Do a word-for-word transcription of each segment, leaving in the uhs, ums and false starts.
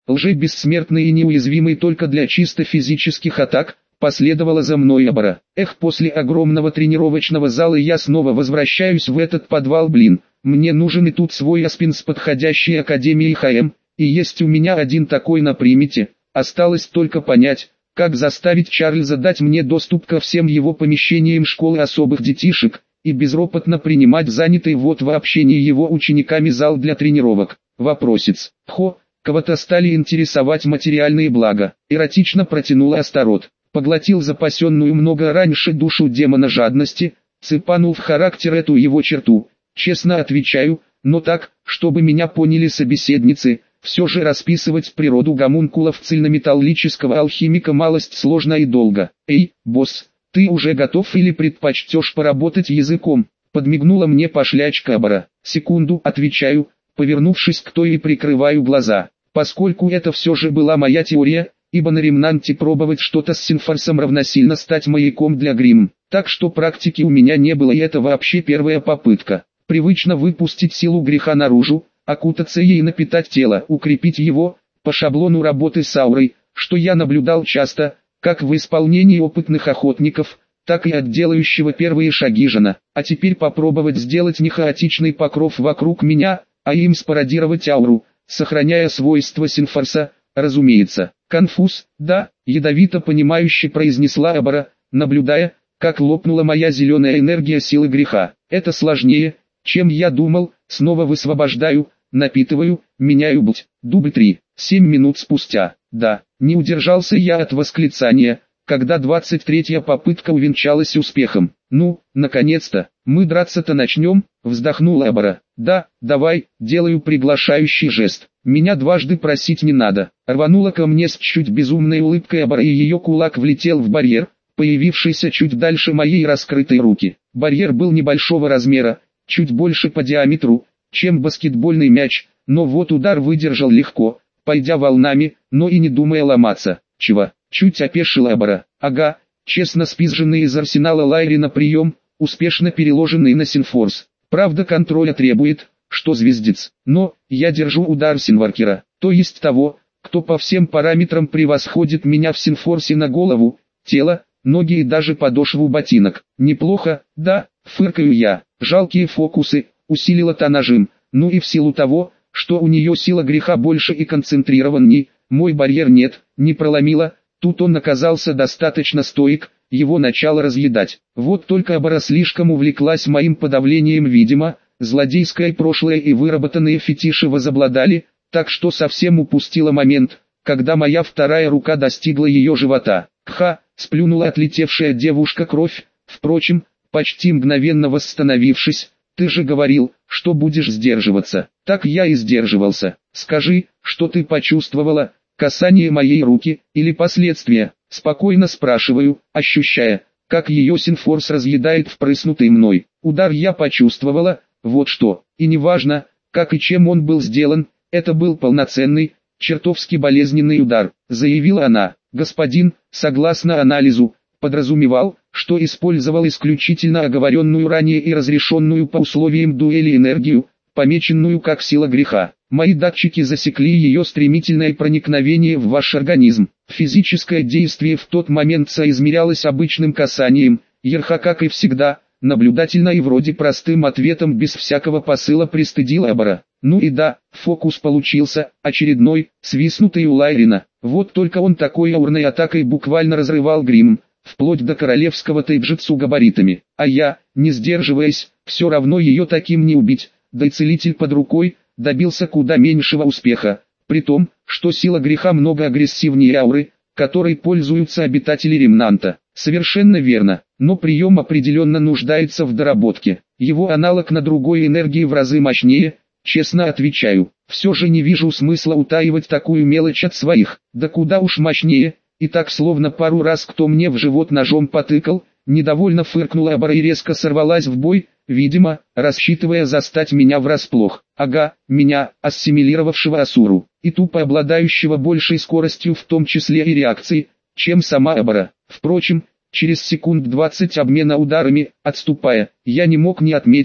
лже-бессмертный и неуязвимый только для чисто физических атак, последовала за мной Абара. Эх, после огромного тренировочного зала я снова возвращаюсь в этот подвал, блин. Мне нужен и тут свой аспин с подходящей академией ХМ, и есть у меня один такой на примете. Осталось только понять, как заставить Чарльза дать мне доступ ко всем его помещениям школы особых детишек, и безропотно принимать занятый вот в общении его учениками зал для тренировок. Вопросец. Хо, кого-то стали интересовать материальные блага. Эротично протянула Астарот. Поглотил запасенную много раньше душу демона жадности, цепанул в характер эту его черту. Честно отвечаю, но так, чтобы меня поняли собеседницы, все же расписывать природу гомункулов цельнометаллического алхимика малость сложно и долго. Эй, босс, ты уже готов или предпочтешь поработать языком? Подмигнула мне пошлячка Абара. Секунду, отвечаю, повернувшись к той и прикрываю глаза. Поскольку это все же была моя теория, ибо на ремнанте пробовать что-то с синфорсом равносильно стать маяком для грим. Так что практики у меня не было, и это вообще первая попытка. Привычно выпустить силу греха наружу, окутаться ей, напитать тело, укрепить его, по шаблону работы с аурой, что я наблюдал часто, как в исполнении опытных охотников, так и от делающего первые шаги жена. А теперь попробовать сделать не хаотичный покров вокруг меня, а им спародировать ауру, сохраняя свойства синфорса, разумеется. Конфуз, да, ядовито понимающе произнесла Абара, наблюдая, как лопнула моя зеленая энергия силы греха. Это сложнее, чем я думал, снова высвобождаю, напитываю, меняю блть. Дубль три. Семь минут спустя. Да, не удержался я от восклицания, когда двадцать третья попытка увенчалась успехом. Ну, наконец-то, мы драться-то начнем, вздохнула Абара. Да, давай, делаю приглашающий жест. Меня дважды просить не надо. Рванула ко мне с чуть безумной улыбкой Абара, и ее кулак влетел в барьер, появившийся чуть дальше моей раскрытой руки. Барьер был небольшого размера, чуть больше по диаметру, чем баскетбольный мяч, но вот удар выдержал легко, пойдя волнами, но и не думая ломаться. Чего? Чуть опешила Абара. Ага, честно спизженный из арсенала Лайрина прием, успешно переложенный на синфорс. Правда, контроля требует, что звездец. Но, я держу удар синваркера, то есть того, кто по всем параметрам превосходит меня в синфорсе на голову, тело, ноги и даже подошву ботинок. Неплохо, да, фыркаю я. Жалкие фокусы, усилила та нажим. Ну и в силу того, что у нее сила греха больше и концентрированней, мой барьер нет, не проломила. Тут он оказался достаточно стоек, его начало разъедать. Вот только Абара слишком увлеклась моим подавлением, видимо, злодейское прошлое и выработанные фетиши возобладали, так что совсем упустила момент, когда моя вторая рука достигла ее живота. Кха, сплюнула отлетевшая девушка кровь, впрочем, почти мгновенно восстановившись. Ты же говорил, что будешь сдерживаться. Так я и сдерживался. Скажи, что ты почувствовала, касание моей руки, или последствия? Спокойно спрашиваю, ощущая, как ее синфорс разъедает впрыснутый мной. Удар я почувствовала, вот что. И неважно, как и чем он был сделан, это был полноценный, чертовски болезненный удар, заявила она. Господин, согласно анализу, подразумевал, что использовал исключительно оговоренную ранее и разрешенную по условиям дуэли энергию, помеченную как сила греха. Мои датчики засекли ее стремительное проникновение в ваш организм. Физическое действие в тот момент соизмерялось обычным касанием, Ерха, как и всегда, наблюдательно и вроде простым ответом без всякого посыла пристыдила Абара. Ну и да, фокус получился, очередной, свистнутый у Лайрина. Вот только он такой аурной атакой буквально разрывал грим, вплоть до королевского тайджитсу габаритами. А я, не сдерживаясь, все равно ее таким не убить, да и целитель под рукой, добился куда меньшего успеха, при том, что сила греха много агрессивнее ауры, которой пользуются обитатели Ремнанта. Совершенно верно, но прием определенно нуждается в доработке. Его аналог на другой энергии в разы мощнее, честно отвечаю. Все же не вижу смысла утаивать такую мелочь от своих, да куда уж мощнее. И так словно пару раз кто мне в живот ножом потыкал, недовольно фыркнула Абара и резко сорвалась в бой, видимо, рассчитывая застать меня врасплох. Ага, меня, ассимилировавшего Асуру, и тупо обладающего большей скоростью в том числе и реакцией, чем сама Абара. Впрочем, через секунд двадцать обмена ударами, отступая, я не мог не отметить,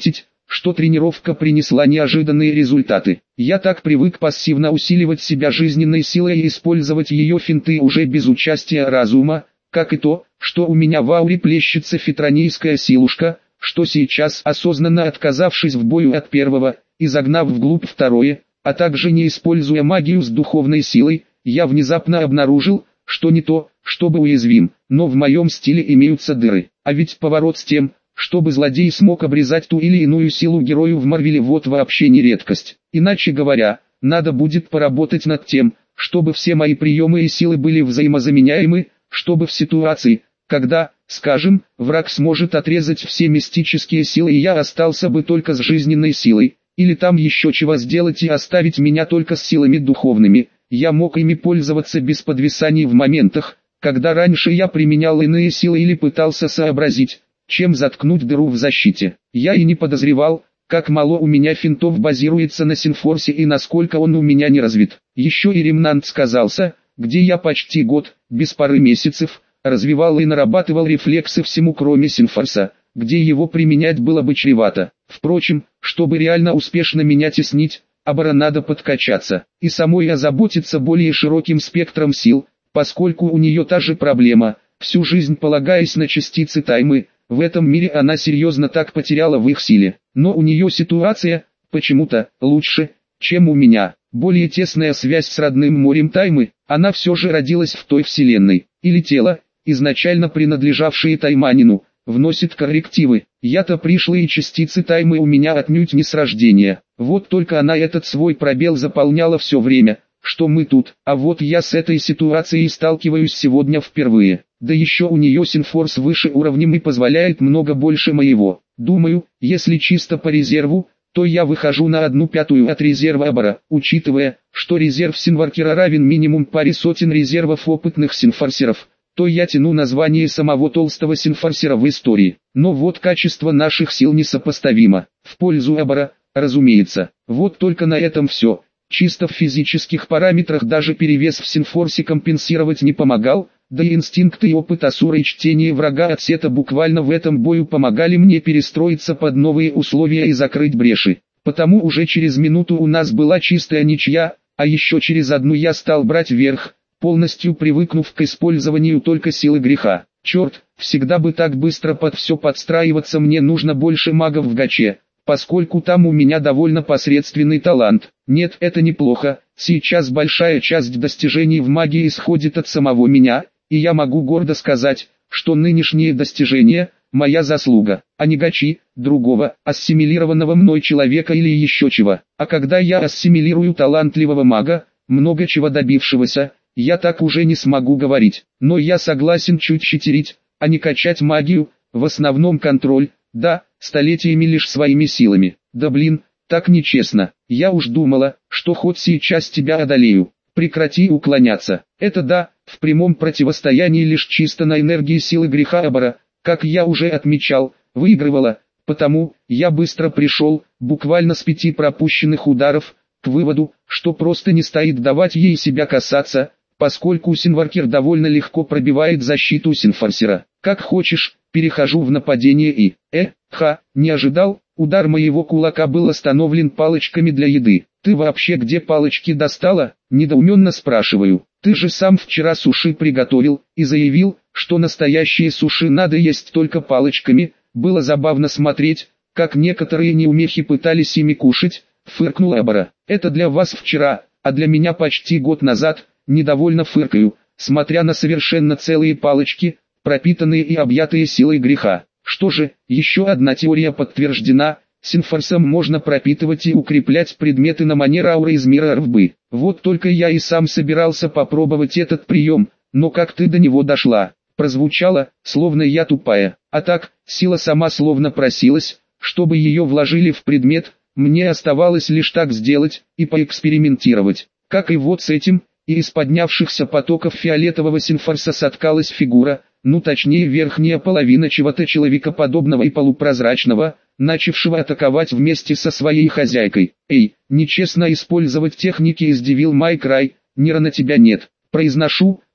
что тренировка принесла неожиданные результаты. Я так привык пассивно усиливать себя жизненной силой и использовать ее финты уже без участия разума, как и то, что у меня в ауре плещется фитронийская силушка, что сейчас, осознанно отказавшись в бою от первого, и загнав вглубь второе, а также не используя магию с духовной силой, я внезапно обнаружил, что не то, чтобы уязвим, но в моем стиле имеются дыры. А ведь поворот с тем, чтобы злодей смог обрезать ту или иную силу герою в Марвеле, вот вообще не редкость. Иначе говоря, надо будет поработать над тем, чтобы все мои приемы и силы были взаимозаменяемы, чтобы в ситуации, когда, скажем, враг сможет отрезать все мистические силы и я остался бы только с жизненной силой, или там еще чего сделать и оставить меня только с силами духовными, я мог ими пользоваться без подвисаний в моментах, когда раньше я применял иные силы или пытался сообразить, чем заткнуть дыру в защите. Я и не подозревал, как мало у меня финтов базируется на Синфорсе и насколько он у меня не развит. Еще и Ремнант сказался, где я почти год, без пары месяцев, развивал и нарабатывал рефлексы всему кроме Синфорса, где его применять было бы чревато. Впрочем, чтобы реально успешно меня теснить, Абара надо подкачаться, и самой озаботиться более широким спектром сил, поскольку у нее та же проблема, всю жизнь полагаясь на частицы таймы, в этом мире она серьезно так потеряла в их силе. Но у нее ситуация, почему-то, лучше, чем у меня. Более тесная связь с родным морем таймы, она все же родилась в той вселенной, или тело, изначально принадлежавшее тайманину, вносит коррективы. Я-то пришлые частицы таймы у меня отнюдь не с рождения. Вот только она этот свой пробел заполняла все время, что мы тут. А вот я с этой ситуацией сталкиваюсь сегодня впервые. Да еще у нее Синфорс выше уровнем и позволяет много больше моего. Думаю, если чисто по резерву, то я выхожу на одну пятую от резерва Абара, учитывая, что резерв Синваркера равен минимум паре сотен резервов опытных синфорсеров, то я тяну название самого толстого синфорсера в истории. Но вот качество наших сил несопоставимо. В пользу Абара, разумеется. Вот только на этом все. Чисто в физических параметрах даже перевес в Синфорсе компенсировать не помогал, да и инстинкты и опыт Асура и чтение врага от Сета буквально в этом бою помогали мне перестроиться под новые условия и закрыть бреши. Потому уже через минуту у нас была чистая ничья, а еще через одну я стал брать верх, полностью привыкнув к использованию только силы греха. Черт, всегда бы так быстро под все подстраиваться, мне нужно больше магов в гаче, поскольку там у меня довольно посредственный талант. Нет, это неплохо, сейчас большая часть достижений в магии исходит от самого меня, и я могу гордо сказать, что нынешние достижения – моя заслуга, а не гачи, другого, ассимилированного мной человека или еще чего. А когда я ассимилирую талантливого мага, много чего добившегося, я так уже не смогу говорить. Но я согласен чуть читерить, а не качать магию, в основном контроль, да, столетиями лишь своими силами. Да блин, так нечестно. Я уж думала, что хоть сейчас тебя одолею. Прекрати уклоняться. Это да, в прямом противостоянии лишь чисто на энергии силы греха Абара, как я уже отмечал, выигрывала, потому я быстро пришел, буквально с пяти пропущенных ударов, к выводу, что просто не стоит давать ей себя касаться, поскольку Синваркер довольно легко пробивает защиту Синфорсера. Как хочешь, перехожу в нападение и... Э, ха, не ожидал, удар моего кулака был остановлен палочками для еды. Ты вообще где палочки достала? Недоуменно спрашиваю. Ты же сам вчера суши приготовил и заявил, что настоящие суши надо есть только палочками. Было забавно смотреть, как некоторые неумехи пытались ими кушать, фыркнул Абара. Это для вас вчера, а для меня почти год назад. Недовольно фыркаю, смотря на совершенно целые палочки, пропитанные и объятые силой греха. Что же, еще одна теория подтверждена, Синфорсом можно пропитывать и укреплять предметы на манер ауры из мира рвбы. Вот только я и сам собирался попробовать этот прием, но как ты до него дошла? Прозвучало, словно я тупая. А так, сила сама словно просилась, чтобы ее вложили в предмет, мне оставалось лишь так сделать и поэкспериментировать. Как и вот с этим, и из поднявшихся потоков фиолетового синфорса соткалась фигура, ну точнее верхняя половина чего-то человекоподобного и полупрозрачного, начавшего атаковать вместе со своей хозяйкой. «Эй, нечестно использовать техники», — издевил Майк Рай, «Нира на тебя нет». Произношу,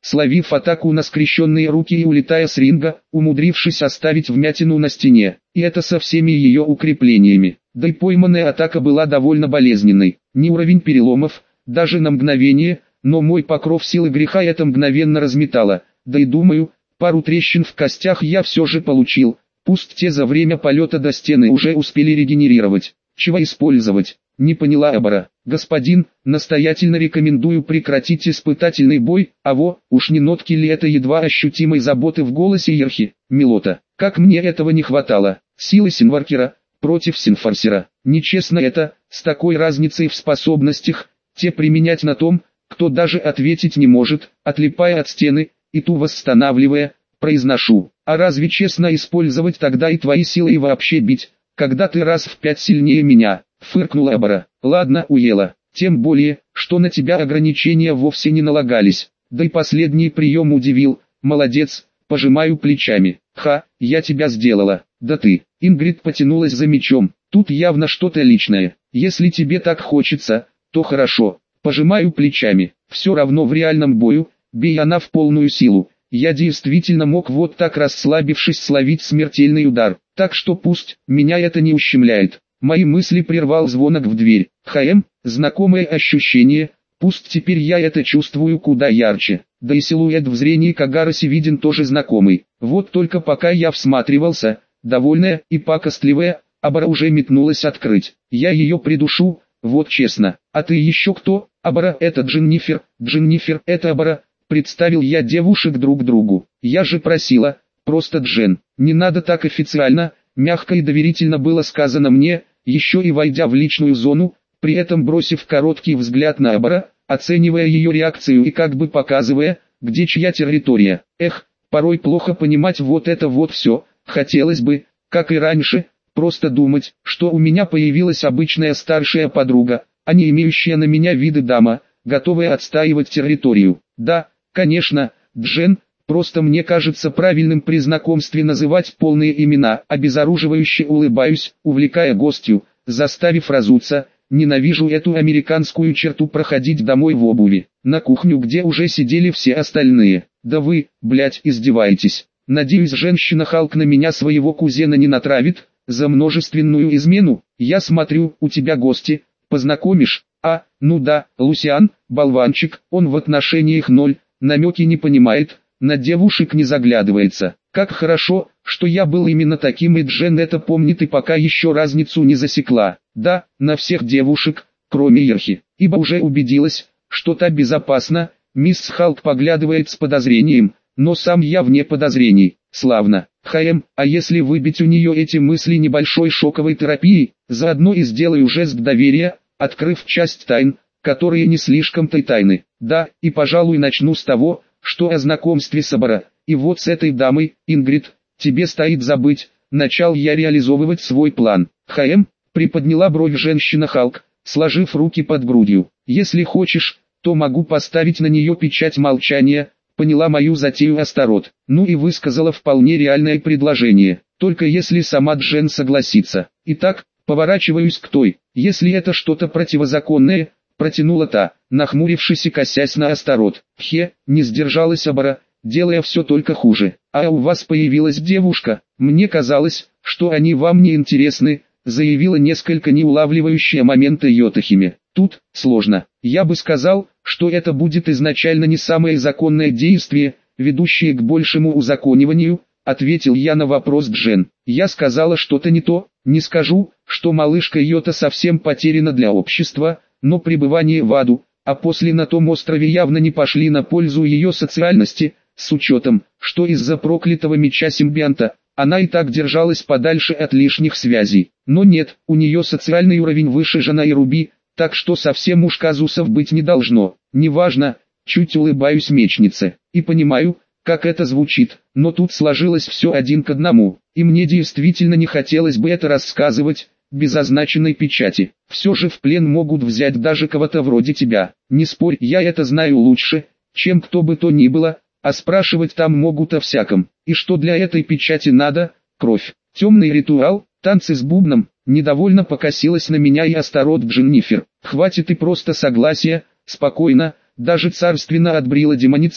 словив атаку на скрещенные руки и улетая с ринга, умудрившись оставить вмятину на стене. И это со всеми ее укреплениями. Да и пойманная атака была довольно болезненной. Не уровень переломов, даже на мгновение, но мой покров силы греха это мгновенно разметало. Да и думаю, пару трещин в костях я все же получил. Пусть те за время полета до стены уже успели регенерировать. Чего использовать? Не поняла Абара. Господин, настоятельно рекомендую прекратить испытательный бой, а во, уж не нотки ли это едва ощутимой заботы в голосе Ерхи, Милота. Как мне этого не хватало. Силы Синваркера против Синфарсера. Нечестно это, с такой разницей в способностях, те применять на том, кто даже ответить не может, отлипая от стены, и ту восстанавливая, произношу. А разве честно использовать тогда и твои силы и вообще бить, когда ты раз в пять сильнее меня? Фыркнула Абара. Ладно, уела. Тем более, что на тебя ограничения вовсе не налагались. Да и последний прием удивил. Молодец, пожимаю плечами. Ха, я тебя сделала. Да ты. Ингрид потянулась за мечом. Тут явно что-то личное. Если тебе так хочется, то хорошо. Пожимаю плечами. Все равно в реальном бою, бей она в полную силу. Я действительно мог вот так расслабившись словить смертельный удар. Так что пусть, меня это не ущемляет. Мои мысли прервал звонок в дверь. ХМ, знакомое ощущение, пусть теперь я это чувствую куда ярче. Да и силуэт в зрении Кагароси виден тоже знакомый. Вот только пока я всматривался, довольная и пакостливая, Абара уже метнулась открыть. Я ее придушу, вот честно. А ты еще кто? Абара это Дженнифер, Дженнифер это Абара. Представил я девушек друг другу. Я же просила, просто Джен. Не надо так официально, мягко и доверительно было сказано мне, еще и войдя в личную зону, при этом бросив короткий взгляд на Абара, оценивая ее реакцию и как бы показывая, где чья территория. Эх, порой плохо понимать вот это вот все, хотелось бы, как и раньше, просто думать, что у меня появилась обычная старшая подруга, а не имеющая на меня виды дама, готовая отстаивать территорию. Да, конечно, Джен, просто мне кажется правильным при знакомстве называть полные имена, обезоруживающе улыбаюсь, увлекая гостью, заставив разуться, ненавижу эту американскую черту проходить домой в обуви, на кухню, где уже сидели все остальные. Да вы, блять, издеваетесь. Надеюсь, женщина Халк на меня своего кузена не натравит, за множественную измену. Я смотрю, у тебя гости, познакомишь? А, ну да, Лусиан, болванчик, он в отношениях ноль, намеки не понимает, на девушек не заглядывается. Как хорошо, что я был именно таким, и Джен это помнит и пока еще разницу не засекла. Да, на всех девушек, кроме Ерхи, ибо уже убедилась, что та безопасна. Мисс Халк поглядывает с подозрением, но сам я вне подозрений. Славно. ХМ, а если выбить у нее эти мысли небольшой шоковой терапией, заодно и сделаю жест доверия, открыв часть тайн, которые не слишком-то и тайны. Да, и пожалуй начну с того, что о знакомстве с Абара, и вот с этой дамой, Ингрид, тебе стоит забыть, начал я реализовывать свой план. ХМ, приподняла бровь женщина Халк, сложив руки под грудью. Если хочешь, то могу поставить на нее печать молчания, поняла мою затею Астарот. Ну и высказала вполне реальное предложение, только если сама Джен согласится. Итак, поворачиваюсь к той, если это что-то противозаконное, протянула та, нахмурившись и косясь на Астарот. Хе, не сдержалась Абара, делая все только хуже. А у вас появилась девушка, мне казалось, что они вам не интересны, заявила несколько неулавливающая момента Йотахиме. Тут, сложно. Я бы сказал, что это будет изначально не самое законное действие, ведущее к большему узакониванию, ответил я на вопрос Джен. Я сказала что-то не то, не скажу, что малышка Йота совсем потеряна для общества, но пребывание в аду, а после на том острове явно не пошли на пользу ее социальности, с учетом, что из-за проклятого меча симбионта, она и так держалась подальше от лишних связей. Но нет, у нее социальный уровень выше Жана и Руби, так что совсем уж казусов быть не должно. Неважно, чуть улыбаюсь мечнице, и понимаю, как это звучит, но тут сложилось все один к одному, и мне действительно не хотелось бы это рассказывать, без означенной печати. Все же в плен могут взять даже кого-то вроде тебя. Не спорь, я это знаю лучше, чем кто бы то ни было, а спрашивать там могут о всяком. И что для этой печати надо? Кровь. Темный ритуал, танцы с бубном. Недовольно покосилась на меня и Астарот Дженнифер. Хватит и просто согласия, спокойно, даже царственно отбрила демоница,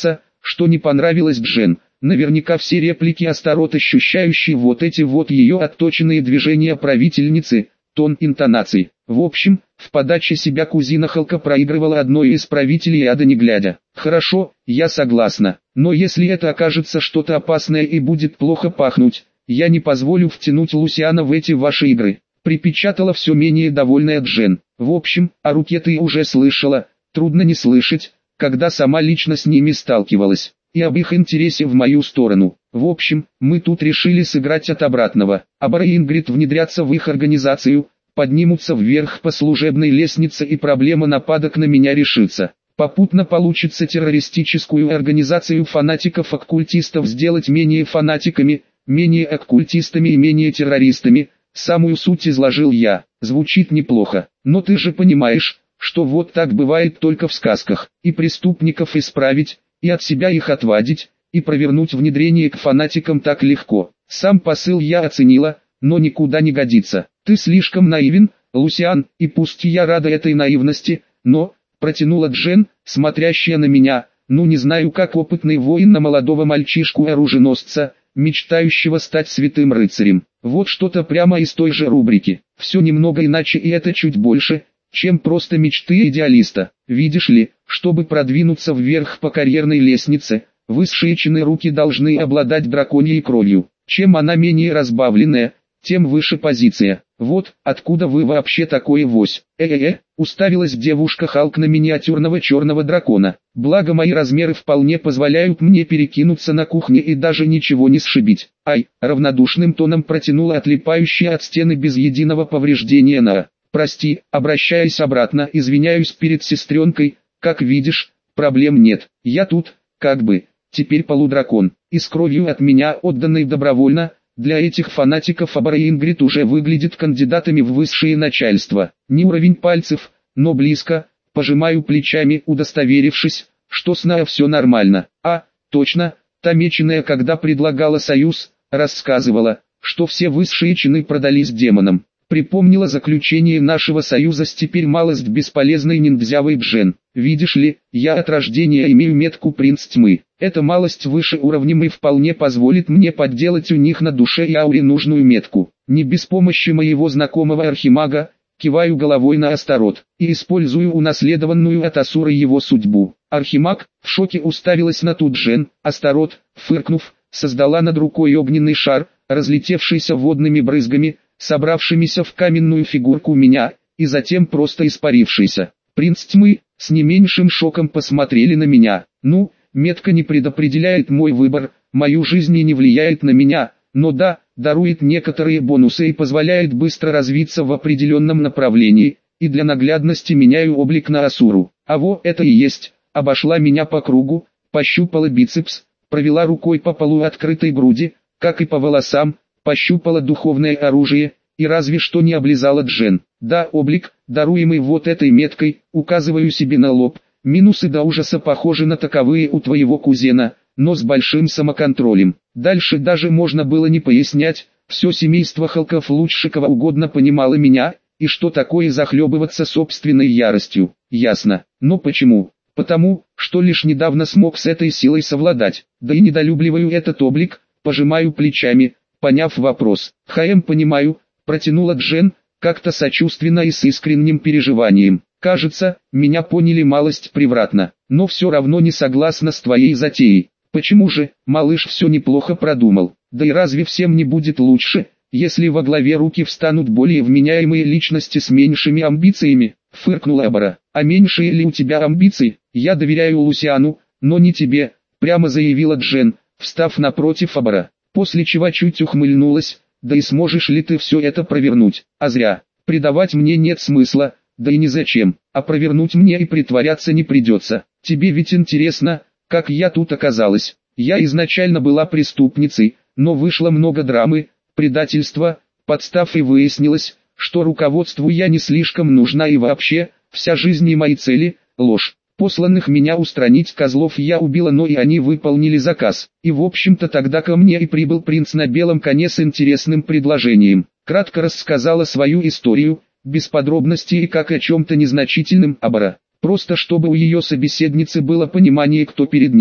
что не понравилось Джен. Наверняка все реплики Астарот, ощущающие вот эти вот ее отточенные движения правительницы, тон интонаций. В общем, в подаче себя кузина Халка проигрывала одной из правителей ада не глядя. Хорошо, я согласна, но если это окажется что-то опасное и будет плохо пахнуть, я не позволю втянуть Лусиана в эти ваши игры. Припечатала все менее довольная Джен. В общем, о руке ты уже слышала, трудно не слышать, когда сама лично с ними сталкивалась, и об их интересе в мою сторону. В общем, мы тут решили сыграть от обратного. Абара и Ингрид внедрятся в их организацию, поднимутся вверх по служебной лестнице и проблема нападок на меня решится. Попутно получится террористическую организацию фанатиков-оккультистов сделать менее фанатиками, менее оккультистами и менее террористами. Самую суть изложил я. Звучит неплохо, но ты же понимаешь, что вот так бывает только в сказках. И преступников исправить, и от себя их отвадить, и провернуть внедрение к фанатикам так легко. Сам посыл я оценила, но никуда не годится. Ты слишком наивен, Лусиан, и пусть я рада этой наивности, но, протянула Джен, смотрящая на меня, ну не знаю как опытный воин на молодого мальчишку-оруженосца, мечтающего стать святым рыцарем. Вот что-то прямо из той же рубрики. Все немного иначе и это чуть больше, чем просто мечты идеалиста. Видишь ли, чтобы продвинуться вверх по карьерной лестнице, высшие чины руки должны обладать драконьей кровью. Чем она менее разбавленная, тем выше позиция. Вот, откуда вы вообще такое вось? Э-э-э, уставилась девушка Халк на миниатюрного черного дракона. Благо мои размеры вполне позволяют мне перекинуться на кухне и даже ничего не сшибить. Ай, равнодушным тоном протянула отлипающая от стены без единого повреждения на... Прости, обращаясь обратно, извиняюсь перед сестренкой, как видишь, проблем нет. Я тут, как бы, теперь полудракон, и с кровью от меня отданной добровольно. Для этих фанатиков Абара и Ингрид уже выглядят кандидатами в высшее начальство. Не уровень пальцев, но близко. Пожимаю плечами, удостоверившись, что с Нао все нормально. А, точно, та меченая, когда предлагала союз, рассказывала, что все высшие чины продались демонам. Припомнила заключение нашего союза с теперь малость бесполезной ниндзявой Джен. Видишь ли, я от рождения имею метку принц тьмы. Эта малость выше уровнем и вполне позволит мне подделать у них на душе и ауре нужную метку. Не без помощи моего знакомого архимага, киваю головой на Астарот, и использую унаследованную от Асуры его судьбу. Архимаг в шоке уставилась на ту Джен. Астарот, фыркнув, создала над рукой огненный шар, разлетевшийся водными брызгами, собравшимися в каменную фигурку меня, и затем просто испарившийся. Принц тьмы, с не меньшим шоком посмотрели на меня. Ну, метка не предопределяет мой выбор, мою жизнь и не влияет на меня, но да, дарует некоторые бонусы и позволяет быстро развиться в определенном направлении, и для наглядности меняю облик на Асуру. А во, это и есть, обошла меня по кругу, пощупала бицепс, провела рукой по полу открытой груди, как и по волосам, пощупала духовное оружие, и разве что не облизала Джен. Да, облик, даруемый вот этой меткой, указываю себе на лоб, минусы до ужаса похожи на таковые у твоего кузена, но с большим самоконтролем. Дальше даже можно было не пояснять, все семейство Халков лучше кого угодно понимало меня, и что такое захлебываться собственной яростью. Ясно, но почему? Потому, что лишь недавно смог с этой силой совладать, да и недолюбливаю этот облик, пожимаю плечами. Поняв вопрос, «Хм, понимаю», протянула Джен, как-то сочувственно и с искренним переживанием. «Кажется, меня поняли малость превратно, но все равно не согласна с твоей затеей. Почему же, малыш все неплохо продумал, да и разве всем не будет лучше, если во главе руки встанут более вменяемые личности с меньшими амбициями?» Фыркнула Абара. «А меньшие ли у тебя амбиции? Я доверяю Лусиану, но не тебе», прямо заявила Джен, встав напротив Абара. После чего чуть ухмыльнулась, да и сможешь ли ты все это провернуть? А зря. Предавать мне нет смысла, да и незачем. А провернуть мне и притворяться не придется. Тебе ведь интересно, как я тут оказалась. Я изначально была преступницей, но вышло много драмы, предательства, подстав и выяснилось, что руководству я не слишком нужна и вообще, вся жизнь и мои цели – ложь. Посланных меня устранить козлов я убила, но и они выполнили заказ. И в общем-то тогда ко мне и прибыл принц на белом коне с интересным предложением. Кратко рассказала свою историю, без подробностей и как о чем-то незначительном Абара. Просто чтобы у ее собеседницы было понимание, кто перед ней.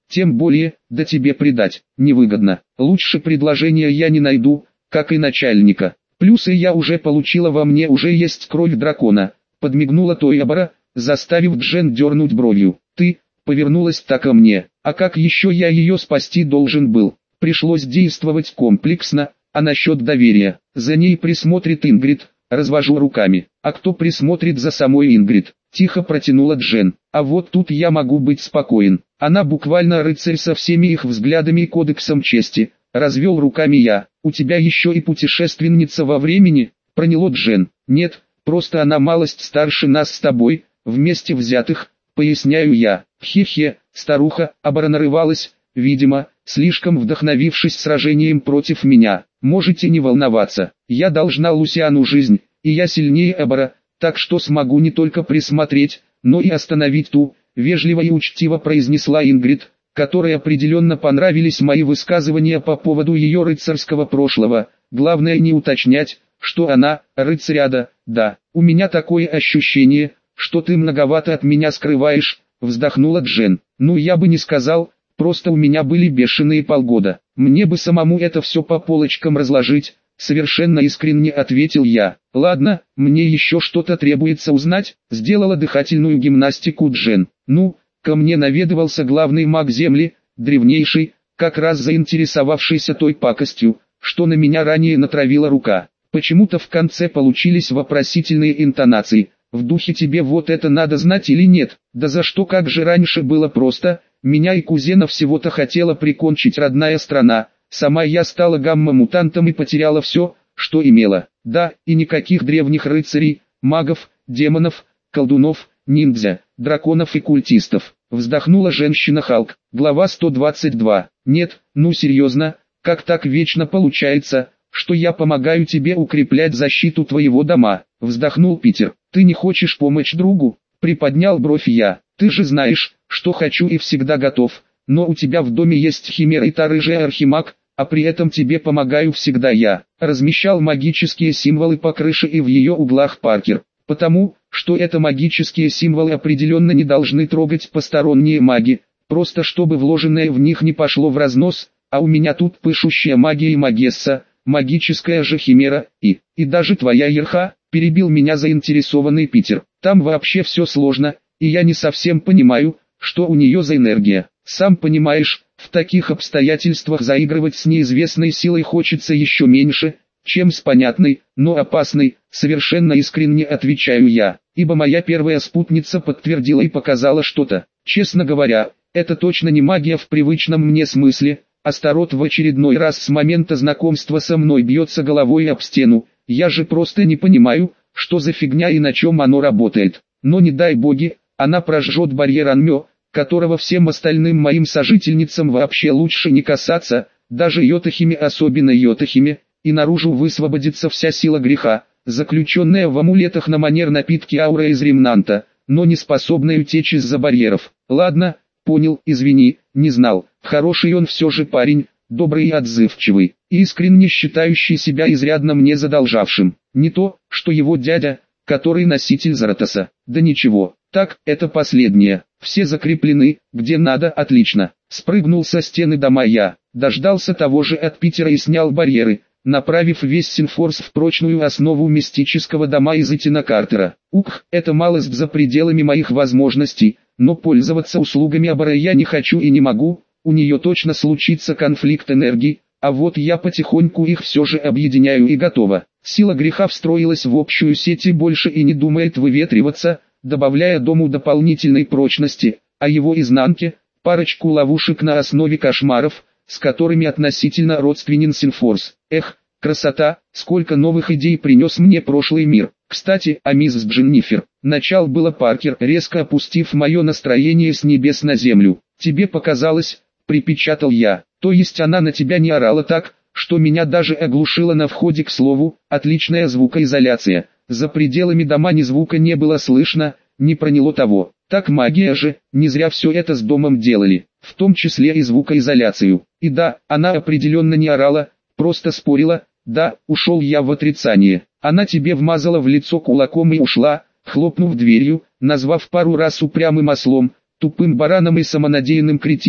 Тем более, да тебе предать, невыгодно. Лучше предложения я не найду, как и начальника. Плюсы я уже получила, во мне уже есть кровь дракона. Подмигнула Тоябара, заставив Джен дернуть бровью. Ты, повернулась так ко мне, а как еще я ее спасти должен был? Пришлось действовать комплексно, а насчет доверия, за ней присмотрит Ингрид, развожу руками. А кто присмотрит за самой Ингрид? Тихо протянула Джен. А вот тут я могу быть спокоен. Она буквально рыцарь со всеми их взглядами и кодексом чести. Развел руками я. У тебя еще и путешественница во времени? Проняло Джен. Нет, просто она малость старше нас с тобой, вместе взятых, поясняю я. Хе-хе, старуха, оборонарывалась, видимо, слишком вдохновившись сражением против меня. Можете не волноваться, я должна Лусиану жизнь, и я сильнее Абара, так что смогу не только присмотреть, но и остановить ту, вежливо и учтиво произнесла Ингрид, которой определенно понравились мои высказывания по поводу ее рыцарского прошлого. Главное не уточнять, что она, рыцаряда, да. У меня такое ощущение, что ты многовато от меня скрываешь, вздохнула Джен. Ну я бы не сказал, просто у меня были бешеные полгода. Мне бы самому это все по полочкам разложить, совершенно искренне ответил я. Ладно, мне еще что-то требуется узнать, сделала дыхательную гимнастику Джен. Ну, ко мне наведывался главный маг Земли, древнейший, как раз заинтересовавшийся той пакостью, что на меня ранее натравила рука. Почему-то в конце получились вопросительные интонации. В духе тебе вот это надо знать или нет? Да за что, как же раньше было просто, меня и кузена всего-то хотела прикончить родная страна. Сама я стала гамма-мутантом и потеряла все, что имела. Да, и никаких древних рыцарей, магов, демонов, колдунов, ниндзя, драконов и культистов. Вздохнула женщина-Халк. Глава сто двадцать два. Нет, ну серьезно, как так вечно получается, что я помогаю тебе укреплять защиту твоего дома? Вздохнул Питер. Ты не хочешь помочь другу? Приподнял бровь я. Ты же знаешь, что хочу и всегда готов, но у тебя в доме есть химера и та рыжая архимаг, а при этом тебе помогаю всегда я. Размещал магические символы по крыше и в ее углах Паркер. Потому, что это магические символы определенно не должны трогать посторонние маги, просто чтобы вложенное в них не пошло в разнос, а у меня тут пышущая магия и магесса, магическая же химера, и, и даже твоя ерха, перебил меня заинтересованный Питер. Там вообще все сложно, и я не совсем понимаю, что у нее за энергия. Сам понимаешь, в таких обстоятельствах заигрывать с неизвестной силой хочется еще меньше, чем с понятной, но опасной, совершенно искренне отвечаю я, ибо моя первая спутница подтвердила и показала что-то. Честно говоря, это точно не магия в привычном мне смысле. Астарот в очередной раз с момента знакомства со мной бьется головой об стену. Я же просто не понимаю, что за фигня и на чем оно работает. Но не дай боги, она прожжет барьер Анмё, которого всем остальным моим сожительницам вообще лучше не касаться, даже Йотахиме, особенно Йотахиме, и наружу высвободится вся сила греха, заключенная в амулетах на манер напитки аура из ремнанта, но не способная утечь из-за барьеров. Ладно, понял, извини, не знал. Хороший он все же парень, добрый и отзывчивый, и искренне считающий себя изрядно мне задолжавшим. Не то, что его дядя, который носитель Заратоса. Да ничего, так, это последнее. Все закреплены, где надо, отлично. Спрыгнул со стены дома я, дождался того же от Питера и снял барьеры, направив весь Синфорс в прочную основу мистического дома из Итина Картера. Ух, это малость за пределами моих возможностей, но пользоваться услугами Абара я не хочу и не могу, у нее точно случится конфликт энергий, а вот я потихоньку их все же объединяю и готово. Сила греха встроилась в общую сеть и больше и не думает выветриваться, добавляя дому дополнительной прочности, а его изнанке – парочку ловушек на основе кошмаров, с которыми относительно родственен Синфорс. Эх, красота, сколько новых идей принес мне прошлый мир. Кстати, о мисс Дженнифер. Начал было Паркер, резко опустив мое настроение с небес на землю. Тебе показалось, припечатал я, то есть она на тебя не орала так, что меня даже оглушило на входе. К слову, отличная звукоизоляция. За пределами дома ни звука не было слышно, не проняло того. Так магия же, не зря все это с домом делали, в том числе и звукоизоляцию. И да, она определенно не орала, просто спорила. Да, ушел я в отрицание. Она тебе вмазала в лицо кулаком и ушла, хлопнув дверью, назвав пару раз упрямым ослом, тупым бараном и самонадеянным кретином,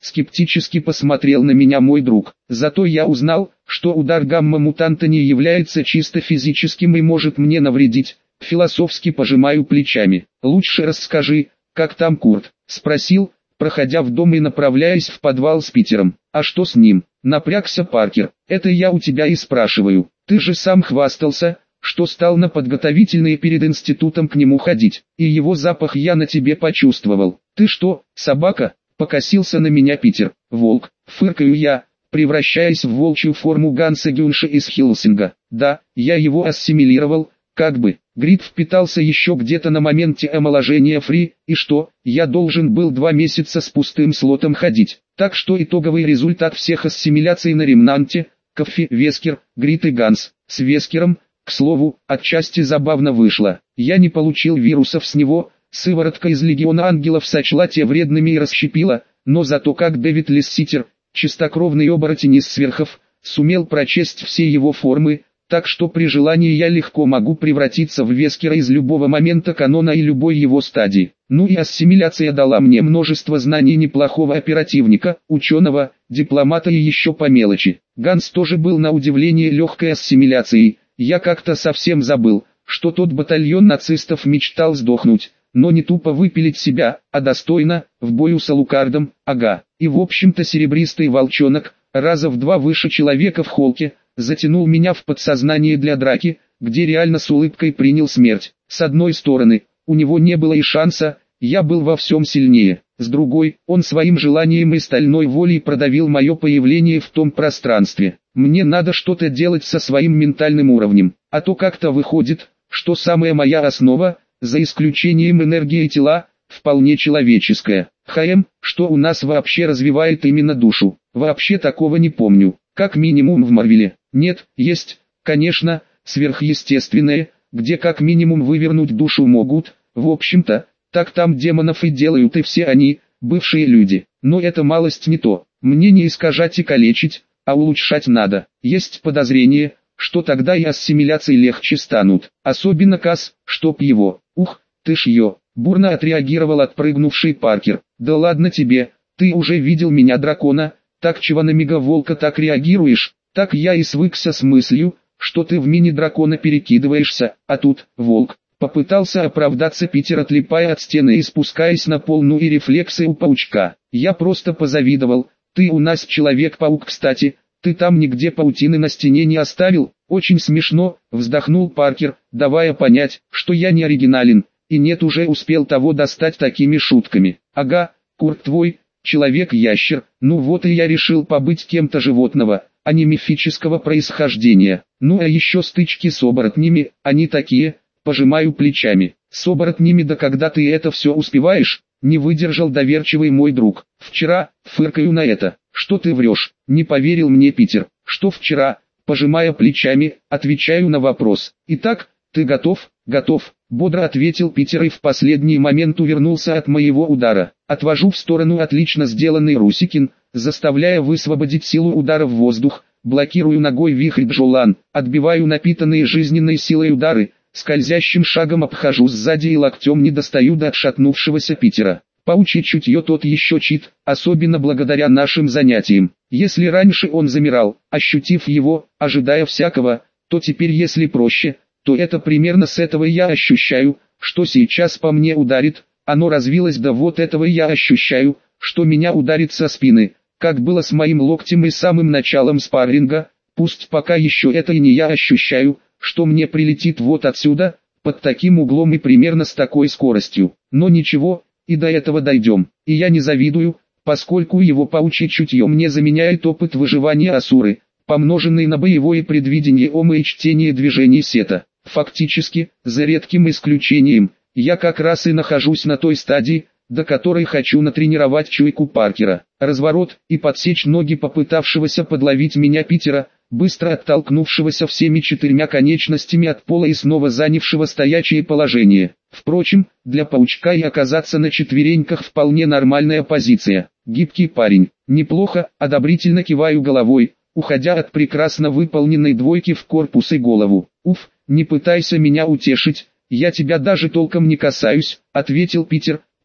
Скептически посмотрел на меня мой друг. Зато я узнал, что удар гамма-мутанта не является чисто физическим и может мне навредить. Философски пожимаю плечами. Лучше расскажи, как там Курт? Спросил, проходя в дом и направляясь в подвал с Питером. А что с ним? Напрягся Паркер. Это я у тебя и спрашиваю. Ты же сам хвастался, что стал на подготовительные перед институтом к нему ходить. И его запах я на тебе почувствовал. Ты что, собака? Покосился на меня Питер. Волк, фыркаю я, превращаясь в волчью форму Ганса Гюнша из Хиллсинга. Да, я его ассимилировал, как бы. Грид впитался еще где-то на моменте омоложения Фри, и что, я должен был два месяца с пустым слотом ходить. Так что итоговый результат всех ассимиляций на Ремнанте, Кофе, Вескер, Грид и Ганс. С Вескером, к слову, отчасти забавно вышло. Я не получил вирусов с него, сыворотка из Легиона Ангелов сочла те вредными и расщепила, но зато как Дэвид Лесситер, чистокровный оборотень из сверхов, сумел прочесть все его формы, так что при желании я легко могу превратиться в Вескера из любого момента канона и любой его стадии. Ну и ассимиляция дала мне множество знаний неплохого оперативника, ученого, дипломата и еще по мелочи. Ганс тоже был на удивление легкой ассимиляцией. Я как-то совсем забыл, что тот батальон нацистов мечтал сдохнуть, но не тупо выпилить себя, а достойно, в бою с Алукардом, ага. И в общем-то серебристый волчонок, раза в два выше человека в холке, затянул меня в подсознание для драки, где реально с улыбкой принял смерть. С одной стороны, у него не было и шанса, я был во всем сильнее. С другой, он своим желанием и стальной волей продавил мое появление в том пространстве. Мне надо что-то делать со своим ментальным уровнем, а то как-то выходит, что самая моя основа, за исключением энергии тела, вполне человеческая. ХМ, что у нас вообще развивает именно душу? Вообще такого не помню. Как минимум в Марвеле. Нет, есть, конечно, сверхъестественное, где как минимум вывернуть душу могут. В общем-то, так там демонов и делают, и все они, бывшие люди. Но это малость не то. Мне не искажать и калечить, а улучшать надо. Есть подозрение, что тогда и ассимиляции легче станут. Особенно Кас, чтоб его. Ух, ты ж ё. Бурно отреагировал отпрыгнувший Паркер. Да ладно тебе, ты уже видел меня дракона, так чего на мегаволка так реагируешь? Так я и свыкся с мыслью, что ты в мини-дракона перекидываешься, а тут, волк. Попытался оправдаться Питер, отлипая от стены и спускаясь на пол, ну и рефлексы у паучка. Я просто позавидовал. Ты у нас человек-паук, кстати. Ты там нигде паутины на стене не оставил? Очень смешно, вздохнул Паркер, давая понять, что я не оригинален. И нет, уже успел того достать такими шутками. Ага, Курт твой, человек-ящер. Ну вот и я решил побыть кем-то животного, а не мифического происхождения. Ну а еще стычки с оборотнями, они такие, пожимаю плечами. С оборотнями, да когда ты это все успеваешь? Не выдержал доверчивый мой друг. Вчера, фыркаю на это. Что ты врешь? Не поверил мне Питер. Что вчера? Пожимая плечами, отвечаю на вопрос. Итак, ты готов? Готов, бодро ответил Питер и в последний момент увернулся от моего удара. Отвожу в сторону отлично сделанный Русикин, заставляя высвободить силу удара в воздух, блокирую ногой вихрь Джолан, отбиваю напитанные жизненной силой удары, скользящим шагом обхожу сзади и локтем не достаю до отшатнувшегося Питера. Паучье чутье тот еще чит, особенно благодаря нашим занятиям. Если раньше он замирал, ощутив его, ожидая всякого, то теперь, если проще, то это примерно с этого я ощущаю, что сейчас по мне ударит. Оно развилось до вот этого я ощущаю, что меня ударит со спины, как было с моим локтем и самым началом спарринга. Пусть пока еще это и не я ощущаю, что мне прилетит вот отсюда, под таким углом и примерно с такой скоростью. Но ничего, и до этого дойдем. И я не завидую, поскольку его паучье чутье мне заменяет опыт выживания Асуры, помноженный на боевое предвидение Ома и чтение движений Сета. Фактически, за редким исключением, я как раз и нахожусь на той стадии, до которой хочу натренировать чуйку Паркера. Разворот и подсечь ноги попытавшегося подловить меня Питера, быстро оттолкнувшегося всеми четырьмя конечностями от пола и снова занявшего стоячее положение. Впрочем, для паучка и оказаться на четвереньках вполне нормальная позиция. Гибкий парень. Неплохо, одобрительно киваю головой, уходя от прекрасно выполненной двойки в корпус и голову. Уф, не пытайся меня утешить, я тебя даже толком не касаюсь, ответил Питер,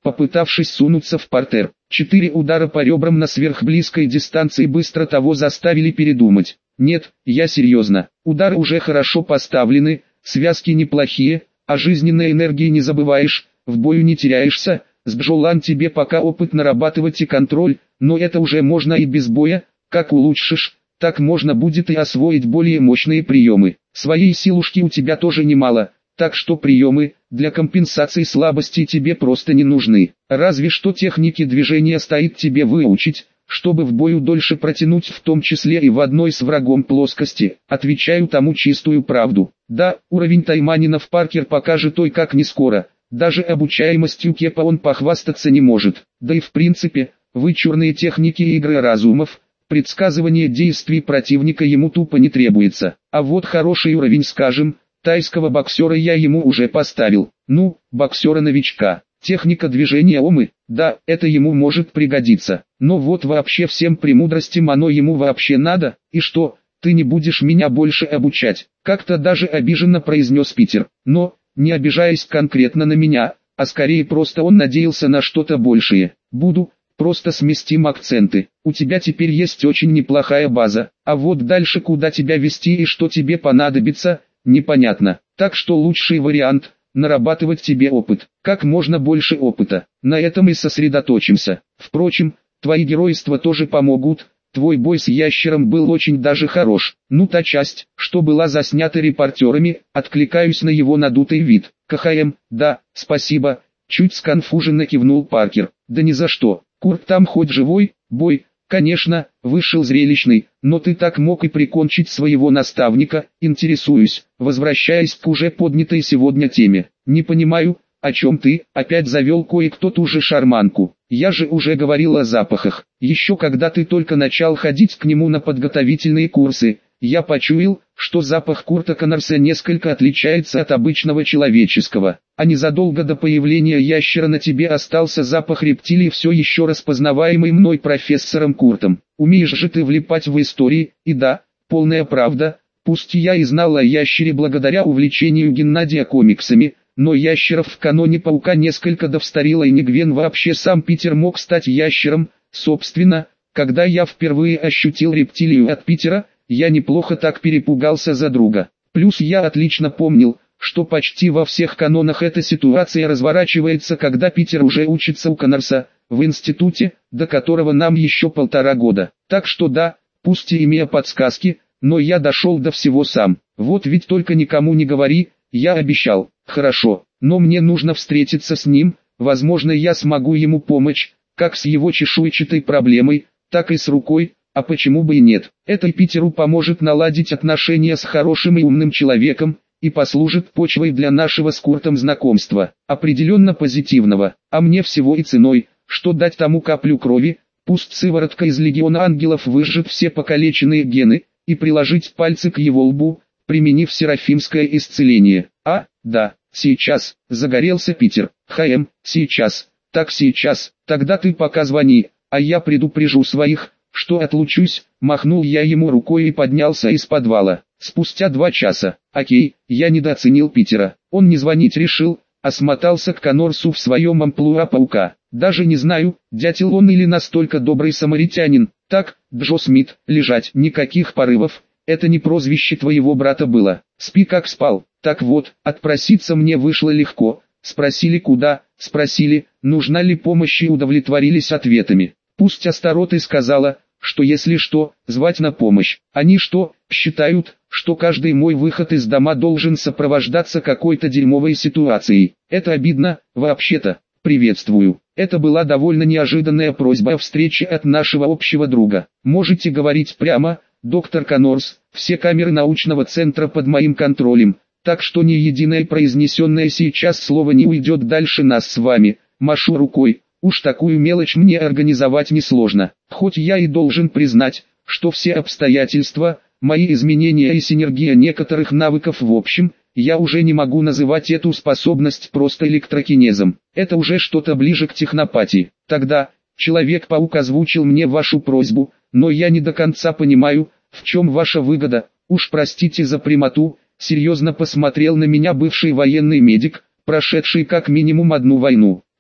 попытавшись сунуться в партер. Четыре удара по ребрам на сверхблизкой дистанции быстро того заставили передумать. Нет, я серьезно. Удары уже хорошо поставлены, связки неплохие, а жизненной энергии не забываешь, в бою не теряешься. С Бджолан тебе пока опыт нарабатывать и контроль, но это уже можно и без боя. Как улучшишь, так можно будет и освоить более мощные приемы. Своей силушки у тебя тоже немало, так что приемы для компенсации слабости тебе просто не нужны. Разве что техники движения стоит тебе выучить, чтобы в бою дольше протянуть, в том числе и в одной с врагом плоскости. Отвечаю тому чистую правду. Да, уровень Тайманинов Паркер покажет той как не скоро. Даже обучаемостью Кепа он похвастаться не может. Да и в принципе, вычурные техники игры разумов, предсказывание действий противника ему тупо не требуется. А вот хороший уровень, скажем, тайского боксера я ему уже поставил. Ну, боксера-новичка. Техника движения Омы, да, это ему может пригодиться. Но вот вообще всем премудростям оно ему вообще надо, и что, ты не будешь меня больше обучать? Как-то даже обиженно произнес Питер. Но, не обижаясь конкретно на меня, а скорее просто он надеялся на что-то большее. Буду, просто сместим акценты. У тебя теперь есть очень неплохая база, а вот дальше куда тебя вести и что тебе понадобится, непонятно. Так что лучший вариант – нарабатывать тебе опыт. Как можно больше опыта. На этом и сосредоточимся. Впрочем, твои геройства тоже помогут. Твой бой с ящером был очень даже хорош. Ну та часть, что была заснята репортерами, откликаюсь на его надутый вид. КХМ, да, спасибо. Чуть сконфуженно кивнул Паркер. Да ни за что. Курт там хоть живой? Бой, конечно, вышел зрелищный, но ты так мог и прикончить своего наставника. Интересуюсь, возвращаясь к уже поднятой сегодня теме. Не понимаю, о чем ты, опять завел кое-кто ту же шарманку. Я же уже говорил о запахах. Еще когда ты только начал ходить к нему на подготовительные курсы, я почуял, что запах Курта Коннорса несколько отличается от обычного человеческого. А незадолго до появления ящера на тебе остался запах рептилий, все еще распознаваемый мной профессором Куртом. Умеешь же ты влипать в истории, и да, полная правда, пусть я и знал о ящере благодаря увлечению Геннадия комиксами, но ящеров в каноне Паука несколько довсторило, и Нигвен вообще сам Питер мог стать ящером. Собственно, когда я впервые ощутил рептилию от Питера, я неплохо так перепугался за друга. Плюс я отлично помнил, что почти во всех канонах эта ситуация разворачивается, когда Питер уже учится у Коннорса, в институте, до которого нам еще полтора года. Так что да, пусть и имея подсказки, но я дошел до всего сам. Вот ведь только никому не говори, я обещал. Хорошо, но мне нужно встретиться с ним, возможно я смогу ему помочь, как с его чешуйчатой проблемой, так и с рукой, а почему бы и нет. Это и Питеру поможет наладить отношения с хорошим и умным человеком, и послужит почвой для нашего с Куртом знакомства, определенно позитивного, а мне всего и ценой, что дать тому каплю крови, пусть сыворотка из легиона ангелов выжжет все покалеченные гены, и приложить пальцы к его лбу, применив серафимское исцеление. А, да, сейчас, загорелся Питер. ХМ, сейчас, так сейчас, тогда ты пока звони, а я предупрежу своих, что отлучусь. Махнул я ему рукой и поднялся из подвала. Спустя два часа, окей, я недооценил Питера, он не звонить решил, а смотался к Коннорсу в своем амплуа Паука. Даже не знаю, дятел он или настолько добрый самаритянин. Так, Джо Смит, лежать, никаких порывов. Это не прозвище твоего брата было. Спи как спал. Так вот, отпроситься мне вышло легко. Спросили куда, спросили, нужна ли помощь, и удовлетворились ответами. Пусть Астароты сказала, что если что, звать на помощь. Они что, считают, что каждый мой выход из дома должен сопровождаться какой-то дерьмовой ситуацией? Это обидно, вообще-то. Приветствую. Это была довольно неожиданная просьба о встрече от нашего общего друга. Можете говорить прямо, доктор Коннорс, все камеры научного центра под моим контролем, так что ни единое произнесенное сейчас слово не уйдет дальше нас с вами. Машу рукой, уж такую мелочь мне организовать несложно. Хоть я и должен признать, что все обстоятельства, мои изменения и синергия некоторых навыков в общем, я уже не могу называть эту способность просто электрокинезом. Это уже что-то ближе к технопатии. Тогда, Человек-паук озвучил мне вашу просьбу, но я не до конца понимаю, в чем ваша выгода. Уж простите за прямоту, серьезно посмотрел на меня бывший военный медик, прошедший как минимум одну войну.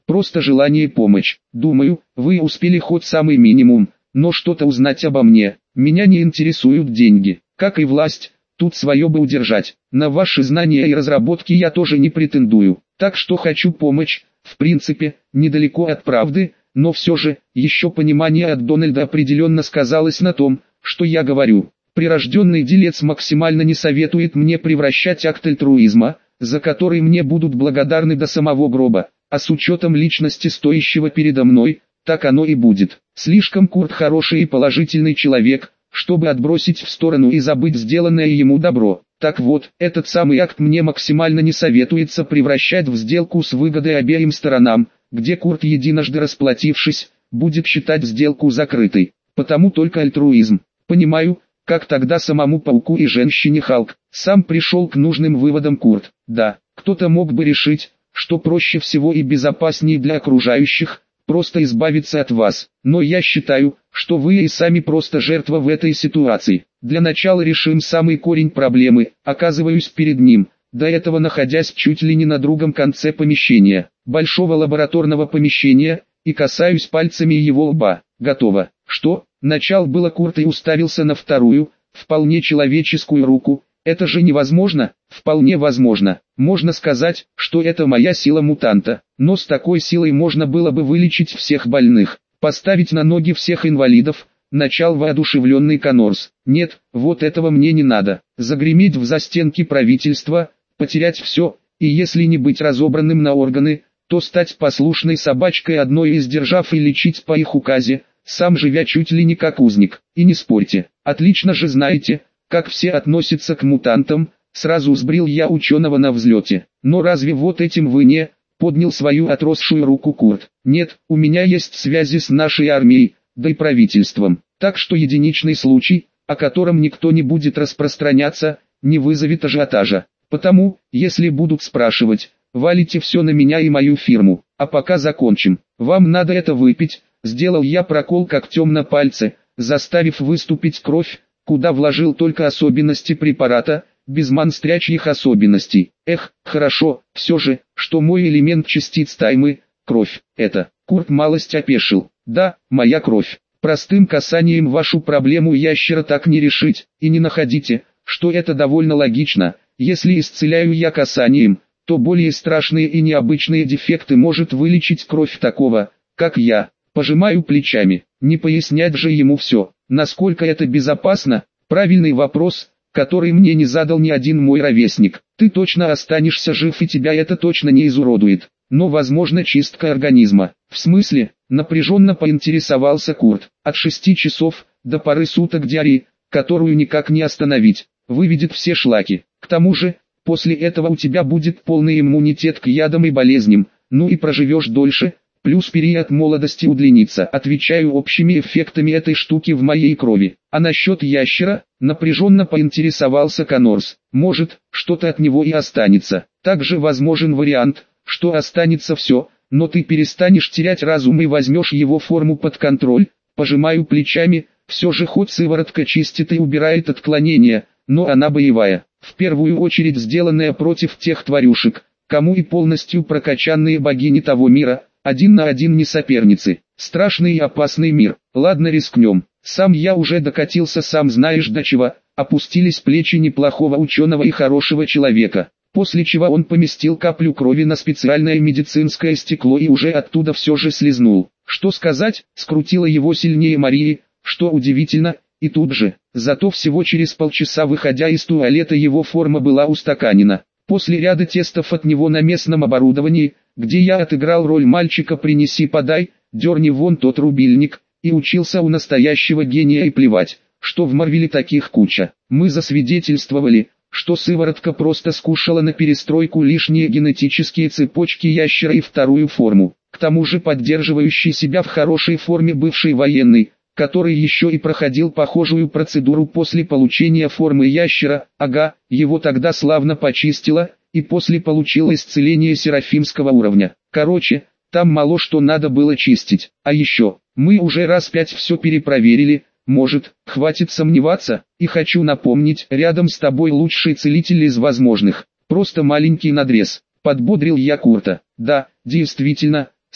просто желание помочь. Думаю, вы успели хоть самый минимум, но что-то узнать обо мне. Меня не интересуют деньги, как и власть, тут свое бы удержать. На ваши знания и разработки я тоже не претендую, так что хочу помочь, в принципе, недалеко от правды, но все же, еще понимание от Дональда определенно сказалось на том, что я говорю. Прирожденный делец максимально не советует мне превращать акт альтруизма, за который мне будут благодарны до самого гроба, а с учетом личности стоящего передо мной, так оно и будет. Слишком Курт хороший и положительный человек, чтобы отбросить в сторону и забыть сделанное ему добро. Так вот, этот самый акт мне максимально не советуется превращать в сделку с выгодой обеим сторонам, где Курт, единожды расплатившись, будет считать сделку закрытой. Потому только альтруизм. Понимаю, как тогда самому пауку и женщине Халк. Сам пришел к нужным выводам Курт. Да, кто-то мог бы решить, что проще всего и безопаснее для окружающих, просто избавиться от вас. Но я считаю, что вы и сами просто жертва в этой ситуации. Для начала решим самый корень проблемы, оказываюсь перед ним, до этого находясь чуть ли не на другом конце помещения, большого лабораторного помещения, и касаюсь пальцами его лба. Готово. Что? Начал было Курт и уставился на вторую, вполне человеческую руку. Это же невозможно? Вполне возможно. Можно сказать, что это моя сила мутанта, но с такой силой можно было бы вылечить всех больных, поставить на ноги всех инвалидов. Начал воодушевленный Коннорс. Нет, вот этого мне не надо. Загреметь в застенки правительства, потерять все, и если не быть разобранным на органы, то стать послушной собачкой одной из держав и лечить по их указе, сам живя чуть ли не как узник. И не спорьте, отлично же знаете, как все относятся к мутантам. Сразу сбрил я ученого на взлете. Но разве вот этим вы не... Поднял свою отросшую руку Курт. Нет, у меня есть связи с нашей армией, да и правительством. Так что единичный случай, о котором никто не будет распространяться, не вызовет ажиотажа. Потому, если будут спрашивать, валите все на меня и мою фирму. А пока закончим. Вам надо это выпить. Сделал я прокол когтем на пальце, заставив выступить кровь, куда вложил только особенности препарата, без монстрячьих особенностей. Эх, хорошо, все же, что мой элемент частиц таймы, кровь, это. Курт малость опешил. Да, моя кровь. Простым касанием вашу проблему ящера так не решить, и не находите, что это довольно логично. Если исцеляю я касанием, то более страшные и необычные дефекты может вылечить кровь такого, как я. Пожимаю плечами. Не пояснять же ему все. Насколько это безопасно? Правильный вопрос, который мне не задал ни один мой ровесник. Ты точно останешься жив и тебя это точно не изуродует. Но возможно чистка организма. В смысле? Напряженно поинтересовался Курт. От шести часов до пары суток диареи, которую никак не остановить, выведет все шлаки. К тому же, после этого у тебя будет полный иммунитет к ядам и болезням, ну и проживешь дольше, плюс период молодости удлинится. Отвечаю общими эффектами этой штуки в моей крови. А насчет ящера, напряженно поинтересовался Коннорс. Может, что-то от него и останется. Также возможен вариант, что останется все, но ты перестанешь терять разум и возьмешь его форму под контроль. Пожимаю плечами, все же хоть сыворотка чистит и убирает отклонения, но она боевая. В первую очередь сделанная против тех тварюшек, кому и полностью прокачанные богини того мира, один на один не соперницы. Страшный и опасный мир. Ладно, рискнем. Сам я уже докатился, сам знаешь до чего. Опустились плечи неплохого ученого и хорошего человека. После чего он поместил каплю крови на специальное медицинское стекло и уже оттуда все же слезнул. Что сказать, скрутила его сильнее Марии, что удивительно, и тут же. Зато всего через полчаса, выходя из туалета, его форма была устаканена. После ряда тестов от него на местном оборудовании, где я отыграл роль мальчика «принеси-подай», «дерни вон тот рубильник», и учился у настоящего гения, и плевать, что в Марвеле таких куча. Мы засвидетельствовали, что сыворотка просто скушала на перестройку лишние генетические цепочки ящера и вторую форму. К тому же поддерживающий себя в хорошей форме бывший военный, который еще и проходил похожую процедуру после получения формы ящера, ага, его тогда славно почистило, и после получил исцеление серафимского уровня. Короче, там мало что надо было чистить. А еще, мы уже раз пять все перепроверили, может, хватит сомневаться, и хочу напомнить, рядом с тобой лучший целитель из возможных, просто маленький надрез. Подбодрил я Курта. Да, действительно,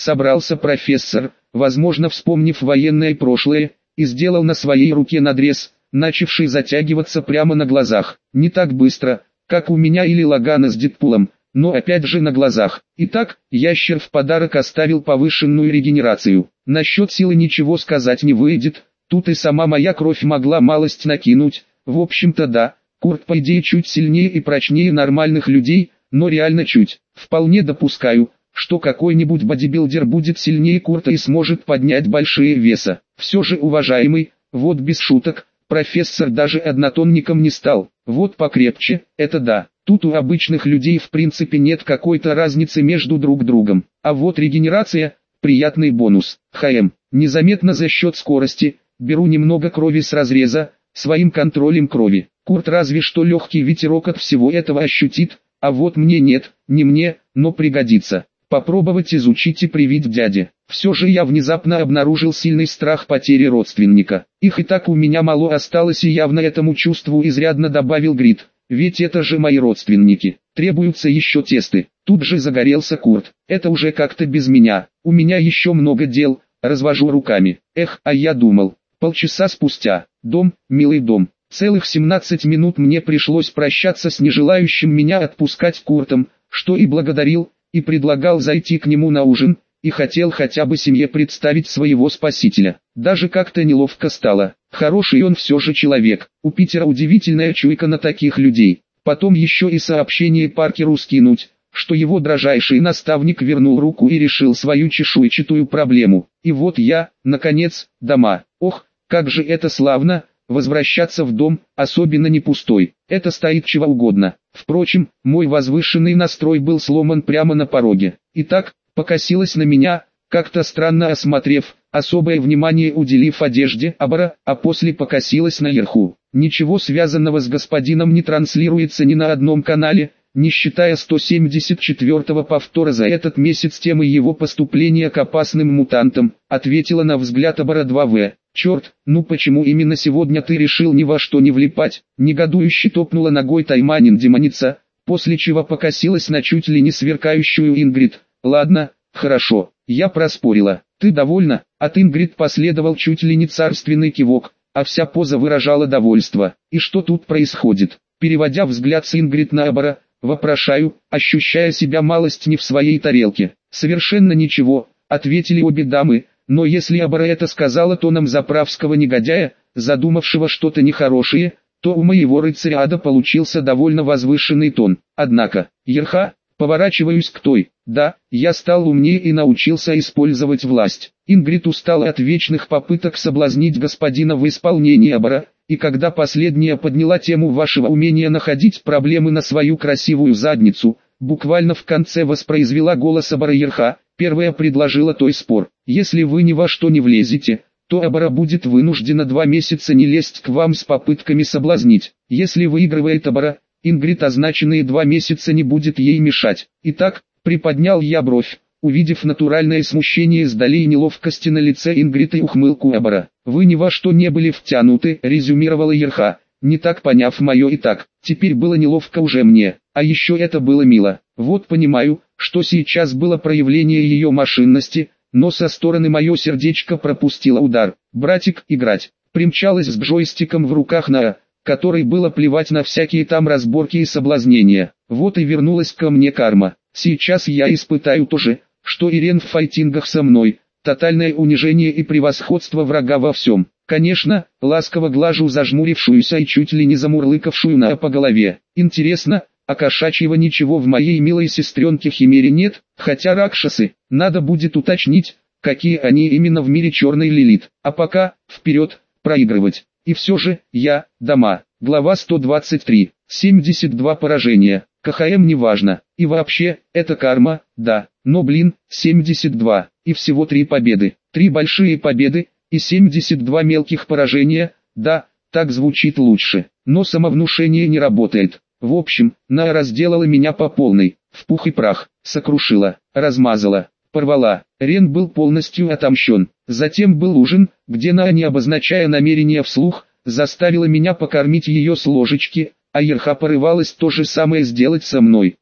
собрался профессор, возможно вспомнив военное прошлое, и сделал на своей руке надрез, начавший затягиваться прямо на глазах. Не так быстро, как у меня или Лагана с Дэдпулом, но опять же на глазах. Итак, ящер в подарок оставил повышенную регенерацию. Насчет силы ничего сказать не выйдет, тут и сама моя кровь могла малость накинуть. В общем-то да, Курт по идее чуть сильнее и прочнее нормальных людей, но реально чуть. Вполне допускаю, что какой-нибудь бодибилдер будет сильнее Курта и сможет поднять большие веса. Все же уважаемый, вот без шуток, профессор даже однотонником не стал. Вот покрепче, это да. Тут у обычных людей в принципе нет какой-то разницы между друг другом. А вот регенерация – приятный бонус. ХМ. Незаметно за счет скорости, беру немного крови с разреза, своим контролем крови. Курт разве что легкий ветерок от всего этого ощутит, а вот мне нет, не мне, но пригодится. Попробовать изучить и привить дяде. Все же я внезапно обнаружил сильный страх потери родственника. Их и так у меня мало осталось, и явно этому чувству изрядно добавил Грит. Ведь это же мои родственники. Требуются еще тесты. Тут же загорелся Курт. Это уже как-то без меня. У меня еще много дел. Развожу руками. Эх, а я думал. Полчаса спустя. Дом, милый дом. Целых семнадцать минут мне пришлось прощаться с нежелающим меня отпускать Куртом, что и благодарил, и предлагал зайти к нему на ужин, и хотел хотя бы семье представить своего спасителя. Даже как-то неловко стало. Хороший он все же человек. У Питера удивительная чуйка на таких людей. Потом еще и сообщение Паркеру скинуть, что его дрожайший наставник вернул руку и решил свою чешуйчатую проблему. И вот я, наконец, дома. Ох, как же это славно, возвращаться в дом, особенно не пустой. Это стоит чего угодно. Впрочем, мой возвышенный настрой был сломан прямо на пороге. Итак, покосилась на меня, как-то странно осмотрев, особое внимание уделив одежде Абара, а после покосилась наверху. Ничего связанного с господином не транслируется ни на одном канале, не считая сто семьдесят четвёртого повтора за этот месяц темы его поступления к опасным мутантам, ответила на взгляд Абара два вэ. «Черт, ну почему именно сегодня ты решил ни во что не влипать?» Негодующе топнула ногой Тайманин-демоница, после чего покосилась на чуть ли не сверкающую Ингрид. «Ладно, хорошо, я проспорила. Ты довольна?» От Ингрид последовал чуть ли не царственный кивок, а вся поза выражала довольство. «И что тут происходит?» Переводя взгляд с Ингрид на Абара, вопрошаю, ощущая себя малость не в своей тарелке. «Совершенно ничего», — ответили обе дамы. Но если Абара это сказала тоном заправского негодяя, задумавшего что-то нехорошее, то у моего рыцаря ада получился довольно возвышенный тон. Однако, Ерха, поворачиваюсь к той. Да, я стал умнее и научился использовать власть. Ингрид устала от вечных попыток соблазнить господина в исполнении Абара, и когда последняя подняла тему вашего умения находить проблемы на свою красивую задницу, буквально в конце воспроизвела голос Абара Ерха, первая предложила той спор. Если вы ни во что не влезете, то Абара будет вынуждена два месяца не лезть к вам с попытками соблазнить. Если выигрывает Абара, Ингрид означенные два месяца не будет ей мешать. Итак, приподнял я бровь, увидев натуральное смущение сдали и неловкости на лице Ингрид и ухмылку Абара. Вы ни во что не были втянуты, резюмировала Ерха, не так поняв мое и так. Теперь было неловко уже мне, а еще это было мило. Вот понимаю, что сейчас было проявление ее машинности, но со стороны мое сердечко пропустило удар. Братик, играть. Примчалась с джойстиком в руках на, которой было плевать на всякие там разборки и соблазнения. Вот и вернулась ко мне карма. Сейчас я испытаю то же, что Ирен в файтингах со мной. Тотальное унижение и превосходство врага во всем. Конечно, ласково глажу зажмурившуюся и чуть ли не замурлыкавшую на по голове. Интересно, а кошачьего ничего в моей милой сестренке Химере нет, хотя ракшасы, надо будет уточнить, какие они именно в мире черной Лилит. А пока, вперед, проигрывать. И все же, я, дома. Глава сто двадцать три. семьдесят два поражения. КХМ не важно. И вообще, это карма, да. Но блин, семьдесят два. И всего три победы. Три большие победы, и семьдесят два мелких поражения, да, так звучит лучше. Но самовнушение не работает. В общем, Наа разделала меня по полной, в пух и прах, сокрушила, размазала, порвала. Рен был полностью отомщен. Затем был ужин, где Наа, не обозначая намерения вслух, заставила меня покормить ее с ложечки, а Ерха порывалась то же самое сделать со мной.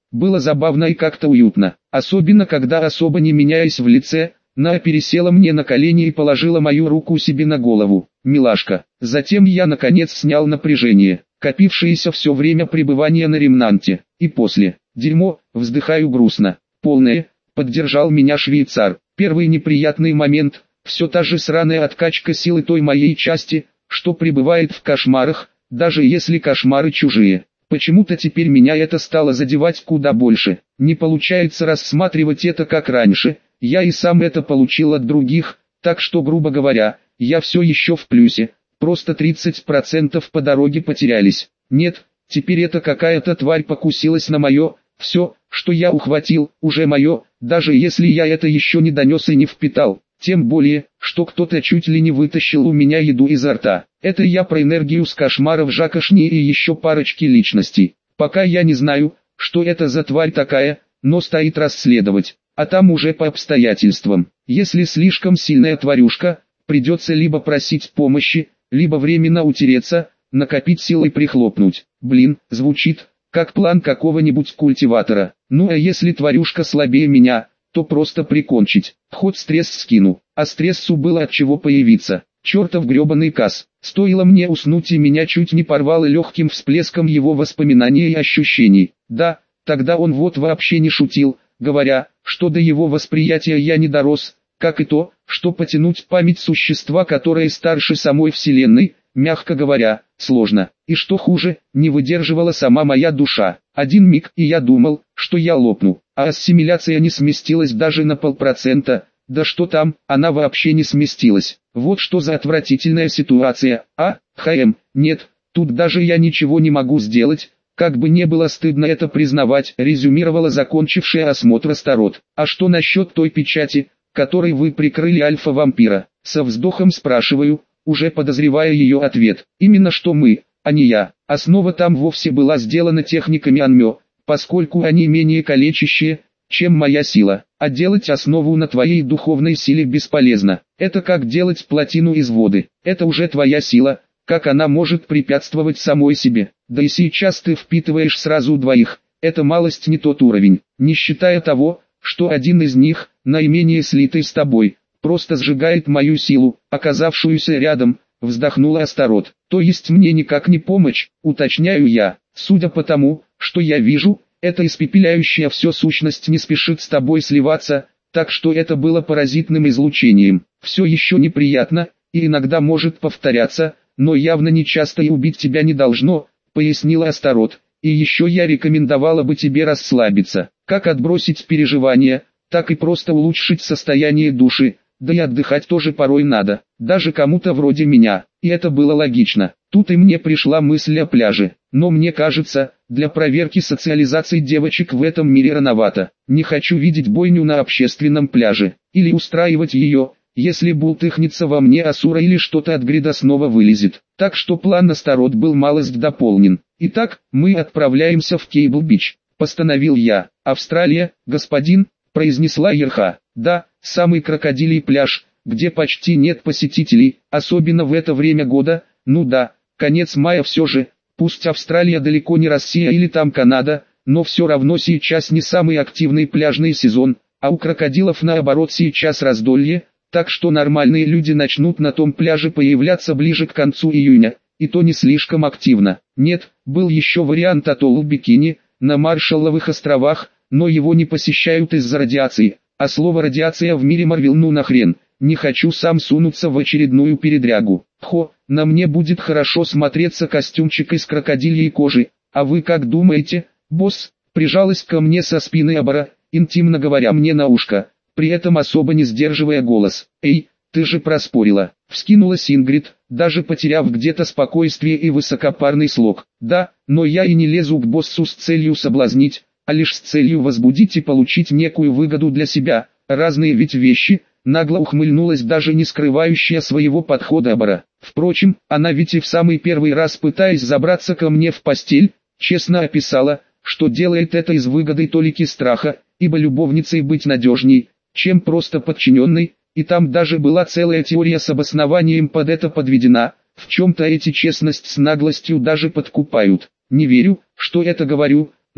Было забавно и как-то уютно, особенно когда, особо не меняясь в лице, Наа пересела мне на колени и положила мою руку себе на голову. Милашка. Затем я наконец снял напряжение, копившееся все время пребывания на ремнанте, и после. Дерьмо, вздыхаю грустно. Полное, поддержал меня швейцар. Первый неприятный момент, все та же сраная откачка силы той моей части, что пребывает в кошмарах, даже если кошмары чужие. Почему-то теперь меня это стало задевать куда больше. Не получается рассматривать это как раньше. Я и сам это получил от других, так что, грубо говоря, я все еще в плюсе, просто тридцать процентов по дороге потерялись. Нет, теперь это какая-то тварь покусилась на мое, все, что я ухватил, уже мое, даже если я это еще не донес и не впитал. Тем более, что кто-то чуть ли не вытащил у меня еду изо рта. Это я про энергию с кошмаров Жака Шни и еще парочки личностей. Пока я не знаю, что это за тварь такая, но стоит расследовать. А там уже по обстоятельствам. Если слишком сильная тварюшка, придется либо просить помощи, либо временно утереться, накопить силы и прихлопнуть. Блин, звучит, как план какого-нибудь культиватора. Ну а если тварюшка слабее меня, то просто прикончить. Хоть стресс скину. А стрессу было от чего появиться. Чертов гребаный Кас. Стоило мне уснуть, и меня чуть не порвало легким всплеском его воспоминаний и ощущений. Да, тогда он вот вообще не шутил, говоря, что до его восприятия я не дорос, как и то, что потянуть память существа, которое старше самой Вселенной, мягко говоря, сложно. И что хуже, не выдерживала сама моя душа. Один миг, и я думал, что я лопну, а ассимиляция не сместилась даже на полпроцента. Да что там, она вообще не сместилась. Вот что за отвратительная ситуация, а, ХМ, нет, тут даже я ничего не могу сделать. Как бы не было стыдно это признавать, резюмировала закончившая осмотр Астарот. А что насчет той печати, которой вы прикрыли альфа-вампира? Со вздохом спрашиваю, уже подозревая ее ответ. Именно что мы, а не я. Основа там вовсе была сделана техниками Анмё, поскольку они менее калечащие, чем моя сила. А делать основу на твоей духовной силе бесполезно. Это как делать плотину из воды. Это уже твоя сила. Как она может препятствовать самой себе? Да и сейчас ты впитываешь сразу двоих, это малость не тот уровень, не считая того, что один из них, наименее слитый с тобой, просто сжигает мою силу, оказавшуюся рядом, вздохнула Астарот. То есть мне никак не помочь, уточняю я, судя по тому, что я вижу, эта испепеляющая все сущность не спешит с тобой сливаться, так что это было паразитным излучением. Все еще неприятно, и иногда может повторяться, но явно не часто и убить тебя не должно, пояснила Астарот. И еще я рекомендовала бы тебе расслабиться, как отбросить переживания, так и просто улучшить состояние души, да и отдыхать тоже порой надо, даже кому-то вроде меня, и это было логично. Тут и мне пришла мысль о пляже, но мне кажется, для проверки социализации девочек в этом мире рановато. Не хочу видеть бойню на общественном пляже, или устраивать ее, если бултыхнется во мне Асура или что-то от грида снова вылезет. Так что план Астарот был малость дополнен. Итак, мы отправляемся в Кейбл-Бич, постановил я. Австралия, господин, произнесла Ерха. Да, самый крокодилий пляж, где почти нет посетителей, особенно в это время года. Ну да, конец мая все же. Пусть Австралия далеко не Россия или там Канада, но все равно сейчас не самый активный пляжный сезон, а у крокодилов наоборот сейчас раздолье. Так что нормальные люди начнут на том пляже появляться ближе к концу июня, и то не слишком активно. Нет, был еще вариант атолл Бикини, на Маршалловых островах, но его не посещают из-за радиации. А слово радиация в мире Марвел ну нахрен, не хочу сам сунуться в очередную передрягу. Хо, на мне будет хорошо смотреться костюмчик из крокодильей кожи, а вы как думаете, босс? Прижалась ко мне со спины Абара, интимно говоря мне на ушко, при этом особо не сдерживая голос. «Эй, ты же проспорила!» Вскинулась Ингрид, даже потеряв где-то спокойствие и высокопарный слог. «Да, но я и не лезу к боссу с целью соблазнить, а лишь с целью возбудить и получить некую выгоду для себя. Разные ведь вещи», нагло ухмыльнулась даже не скрывающая своего подхода Абара. Впрочем, она ведь и в самый первый раз, пытаясь забраться ко мне в постель, честно описала, что делает это из выгоды толики страха, ибо любовницей быть надежней, чем просто подчиненной, и там даже была целая теория с обоснованием под это подведена. В чем-то эти честность с наглостью даже подкупают. Не верю, что это говорю,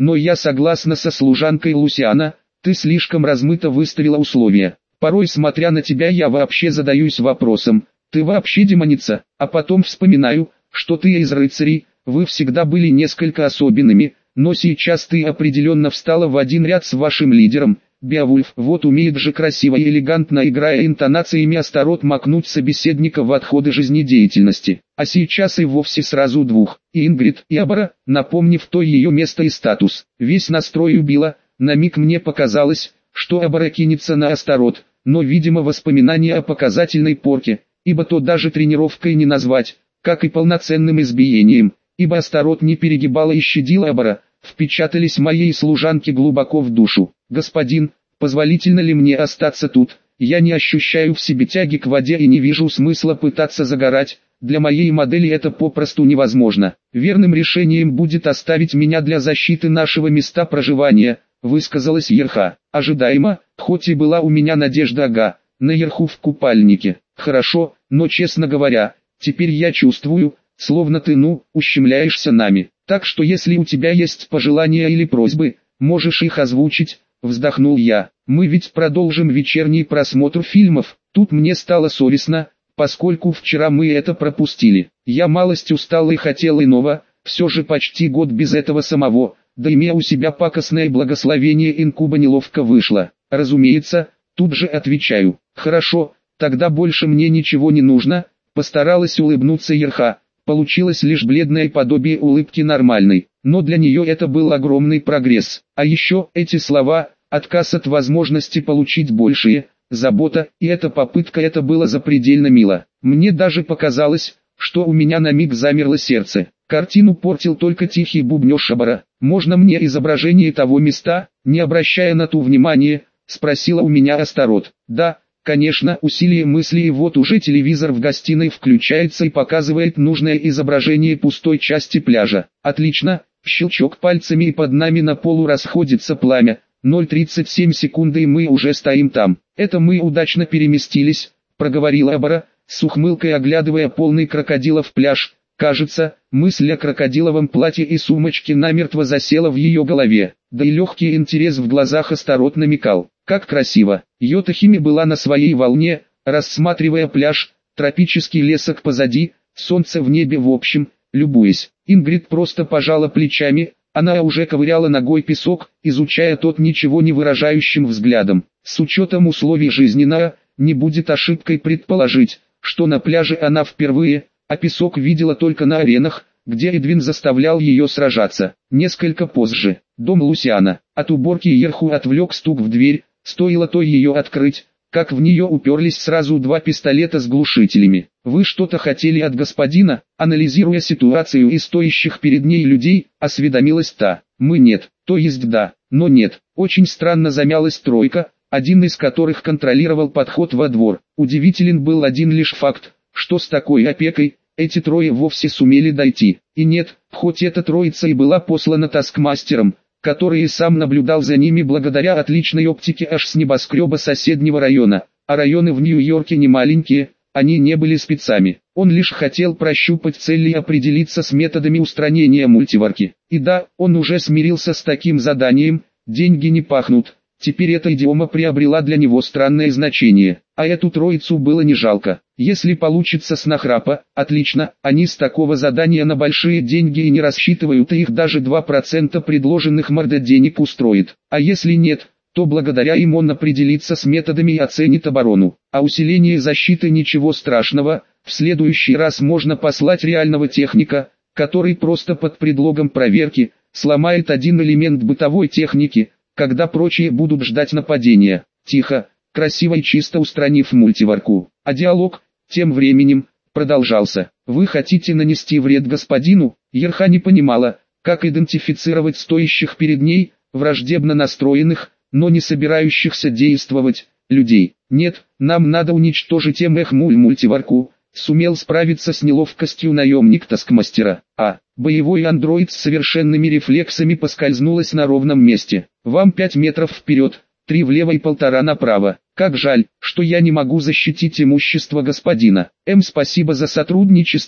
но я согласна со служанкой Лусиана, ты слишком размыто выставила условия. Порой, смотря на тебя, я вообще задаюсь вопросом, ты вообще демоница, а потом вспоминаю, что ты из рыцарей, вы всегда были несколько особенными, но сейчас ты определенно встала в один ряд с вашим лидером. Беовульф, вот умеет же красиво и элегантно, играя интонациями Астарот, макнуть собеседника в отходы жизнедеятельности. А сейчас и вовсе сразу двух, и Ингрид, и Абара, напомнив то ее место и статус. Весь настрой убило, на миг мне показалось, что Абара кинется на Астарот, но видимо воспоминания о показательной порке, ибо то даже тренировкой не назвать, как и полноценным избиением, ибо Астарот не перегибала и щадила Абара, впечатались моей служанке глубоко в душу. «Господин, позволительно ли мне остаться тут? Я не ощущаю в себе тяги к воде и не вижу смысла пытаться загорать, для моей модели это попросту невозможно. Верным решением будет оставить меня для защиты нашего места проживания», высказалась Ерха. «Ожидаемо, хоть и была у меня надежда ага, на Ерху в купальнике. Хорошо, но честно говоря, теперь я чувствую, словно ты ну, ущемляешься нами. Так что если у тебя есть пожелания или просьбы, можешь их озвучить», вздохнул я. «Мы ведь продолжим вечерний просмотр фильмов». Тут мне стало совестно, поскольку вчера мы это пропустили. Я малость устал и хотел иного, все же почти год без этого самого, да имея у себя пакостное благословение инкуба неловко вышло. Разумеется, тут же отвечаю. «Хорошо, тогда больше мне ничего не нужно», постаралась улыбнуться Ерха. Получилось лишь бледное подобие улыбки нормальной, но для нее это был огромный прогресс. А еще эти слова, отказ от возможности получить большее, забота, и эта попытка, это было запредельно мило. Мне даже показалось, что у меня на миг замерло сердце. Картину портил только тихий бубнёж Абара. «Можно мне изображение того места?» Не обращая на ту внимания, спросила у меня Астарот. «Да». Конечно, усилие мысли, и вот уже телевизор в гостиной включается и показывает нужное изображение пустой части пляжа. Отлично, щелчок пальцами, и под нами на полу расходится пламя. ноль тридцать семь секунды и мы уже стоим там. Это мы удачно переместились, проговорила Абара, с ухмылкой оглядывая полный крокодилов пляж. Кажется, мысль о крокодиловом платье и сумочке намертво засела в ее голове. Да и легкий интерес в глазах Астарот намекал. Как красиво. Йотахими была на своей волне, рассматривая пляж, тропический лесок позади, солнце в небе в общем, любуясь. Ингрид просто пожала плечами, она уже ковыряла ногой песок, изучая тот ничего не выражающим взглядом. С учетом условий жизненного, не будет ошибкой предположить, что на пляже она впервые, а песок видела только на аренах, где Эдвин заставлял ее сражаться. Несколько позже, дом Лусиана. От уборки Ерху отвлек стук в дверь. Стоило то ее открыть, как в нее уперлись сразу два пистолета с глушителями. «Вы что-то хотели от господина?» Анализируя ситуацию и стоящих перед ней людей, осведомилась та. «Мы нет, то есть да, но нет». Очень странно замялась тройка, один из которых контролировал подход во двор. Удивителен был один лишь факт, что с такой опекой эти трое вовсе сумели дойти. И нет, хоть эта троица и была послана таскмастером, который и сам наблюдал за ними благодаря отличной оптике аж с небоскреба соседнего района, а районы в Нью-Йорке не маленькие, они не были спецами. Он лишь хотел прощупать цель и определиться с методами устранения мультиварки. И да, он уже смирился с таким заданием, деньги не пахнут. Теперь эта идиома приобрела для него странное значение, а эту троицу было не жалко. Если получится с нахрапа, отлично, они с такого задания на большие деньги и не рассчитывают, и их даже два процента предложенных морда денег устроит. А если нет, то благодаря им он определится с методами и оценит оборону. А усиление защиты ничего страшного, в следующий раз можно послать реального техника, который просто под предлогом проверки сломает один элемент бытовой техники, когда прочие будут ждать нападения. Тихо, красиво и чисто устранив мультиварку. А диалог, тем временем, продолжался. «Вы хотите нанести вред господину?» Ерха не понимала, как идентифицировать стоящих перед ней, враждебно настроенных, но не собирающихся действовать, людей. «Нет, нам надо уничтожить мультиварку», сумел справиться с неловкостью наемник таскмастера. А, боевой андроид с совершенными рефлексами поскользнулась на ровном месте. «Вам пять метров вперед, три влево и полтора направо. Как жаль, что я не могу защитить имущество господина. М, спасибо за сотрудничество»,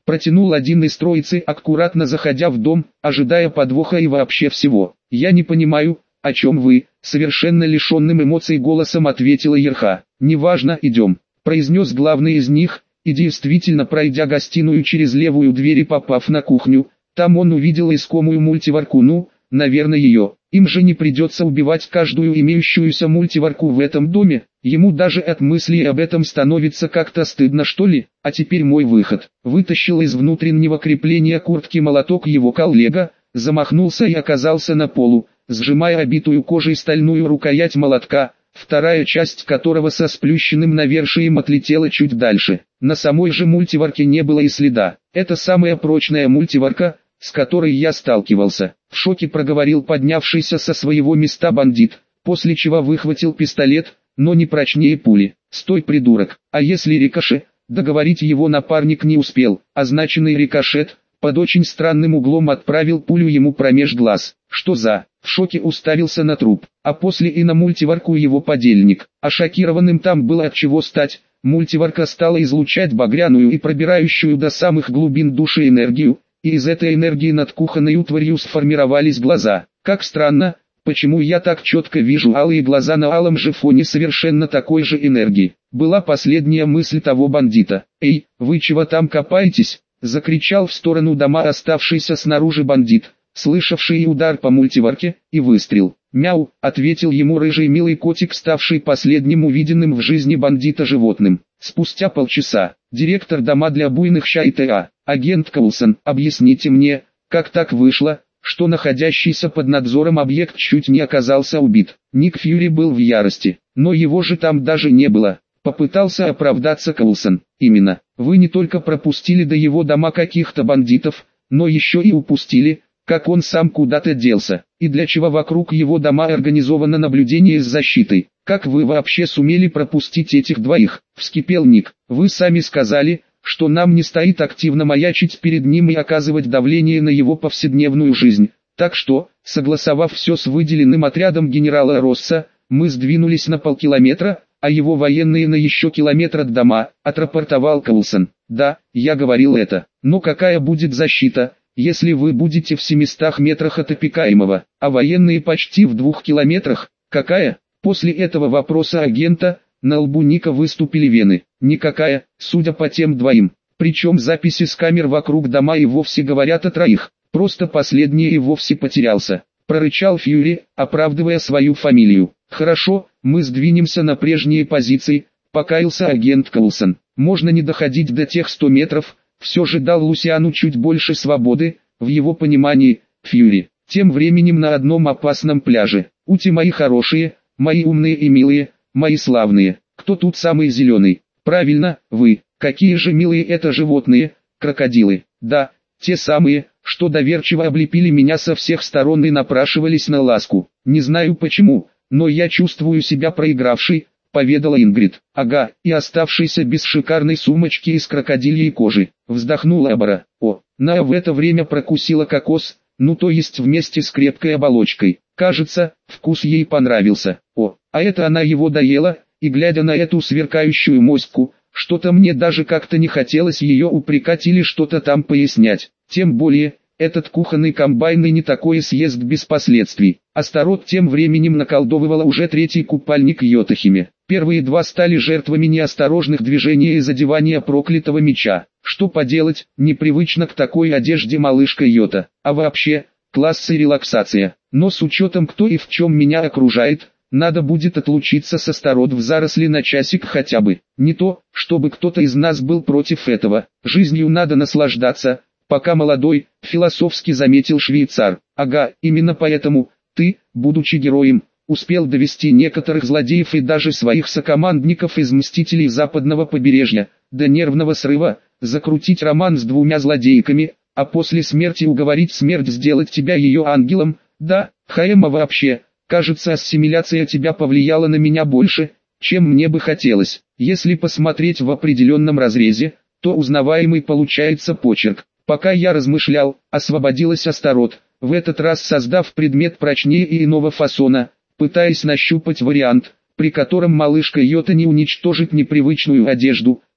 Протянул один из троицы, аккуратно заходя в дом, ожидая подвоха и вообще всего. «Я не понимаю, о чем вы?» — совершенно лишенным эмоций голосом ответила Ерха. «Неважно, идем», — произнес главный из них, и действительно, пройдя гостиную через левую дверь и попав на кухню, там он увидел искомую мультиварку. Ну, наверное, ее. Им же не придется убивать каждую имеющуюся мультиварку в этом доме. Ему даже от мысли об этом становится как-то стыдно, что ли. А теперь мой выход. Вытащил из внутреннего крепления куртки молоток его коллега, замахнулся и оказался на полу, сжимая обитую кожей стальную рукоять молотка, вторая часть которого со сплющенным навершием отлетела чуть дальше. На самой же мультиварке не было и следа. Это самая прочная мультиварка, с которой я сталкивался. В шоке проговорил поднявшийся со своего места бандит, после чего выхватил пистолет, но не прочнее пули. «Стой, придурок!» А если рикошет? Договорить его напарник не успел. Означенный рикошет под очень странным углом отправил пулю ему промеж глаз. «Что за?» В шоке уставился на труп, а после и на мультиварку его подельник. А шокированным там было от чего стать. Мультиварка стала излучать багряную и пробирающую до самых глубин души энергию, и из этой энергии над кухонной утварью сформировались глаза. Как странно, почему я так четко вижу алые глаза на алом же фоне совершенно такой же энергии. Была последняя мысль того бандита. «Эй, вы чего там копаетесь?» — закричал в сторону дома оставшийся снаружи бандит, слышавший удар по мультиварке, и выстрел. «Мяу», — ответил ему рыжий милый котик, ставший последним увиденным в жизни бандита животным. Спустя полчаса, директор дома для буйных ща и т.а. «Агент Коулсон, объясните мне, как так вышло, что находящийся под надзором объект чуть не оказался убит?» Ник Фьюри был в ярости, но его же там даже не было. Попытался оправдаться Коулсон. «Именно, вы не только пропустили до его дома каких-то бандитов, но еще и упустили, как он сам куда-то делся, и для чего вокруг его дома организовано наблюдение с защитой. Как вы вообще сумели пропустить этих двоих?» — вскипел Ник. «Вы сами сказали, что нам не стоит активно маячить перед ним и оказывать давление на его повседневную жизнь. Так что, согласовав все с выделенным отрядом генерала Росса, мы сдвинулись на полкилометра, а его военные на еще километр от дома», — отрапортовал Коулсон. «Да, я говорил это. Но какая будет защита, если вы будете в семистах метрах от опекаемого, а военные почти в двух километрах? Какая?» После этого вопроса агента, на лбу Ника выступили вены. «Никакая, судя по тем двоим. Причем записи с камер вокруг дома и вовсе говорят о троих. Просто последний и вовсе потерялся», — прорычал Фьюри, оправдывая свою фамилию. «Хорошо, мы сдвинемся на прежние позиции», — покаялся агент Коулсон. «Можно не доходить до тех ста метров», — все же дал Лусиану чуть больше свободы, в его понимании, Фьюри. Тем временем на одном опасном пляже. «Ути мои хорошие, мои умные и милые, мои славные, кто тут самый зеленый?» «Правильно, вы. Какие же милые это животные, крокодилы. Да, те самые, что доверчиво облепили меня со всех сторон и напрашивались на ласку. Не знаю почему, но я чувствую себя проигравшей», — поведала Ингрид. «Ага, и оставшийся без шикарной сумочки из крокодильей кожи», — вздохнула Абара. «О, Ная в это время прокусила кокос, ну то есть вместе с крепкой оболочкой. Кажется, вкус ей понравился. О, а это она его доела», и глядя на эту сверкающую моську, что-то мне даже как-то не хотелось ее упрекать или что-то там пояснять. Тем более, этот кухонный комбайн и не такое съест без последствий. Астарот тем временем наколдовывала уже третий купальник Йотахиме. Первые два стали жертвами неосторожных движений и задевания проклятого меча. Что поделать, непривычно к такой одежде малышка Йота. А вообще, класс и релаксация. Но с учетом кто и в чем меня окружает, надо будет отлучиться с Астарот в заросли на часик хотя бы. Не то, чтобы кто-то из нас был против этого. Жизнью надо наслаждаться, пока молодой, философски заметил швейцар. Ага, именно поэтому, ты, будучи героем, успел довести некоторых злодеев и даже своих сокомандников из Мстителей Западного побережья, до нервного срыва, закрутить роман с двумя злодейками, а после смерти уговорить смерть сделать тебя ее ангелом. Да, Хаэма вообще... Кажется, ассимиляция тебя повлияла на меня больше, чем мне бы хотелось. Если посмотреть в определенном разрезе, то узнаваемый получается почерк. Пока я размышлял, освободилась Астарот, в этот раз создав предмет прочнее и иного фасона, пытаясь нащупать вариант, при котором малышка Йота не уничтожит непривычную одежду,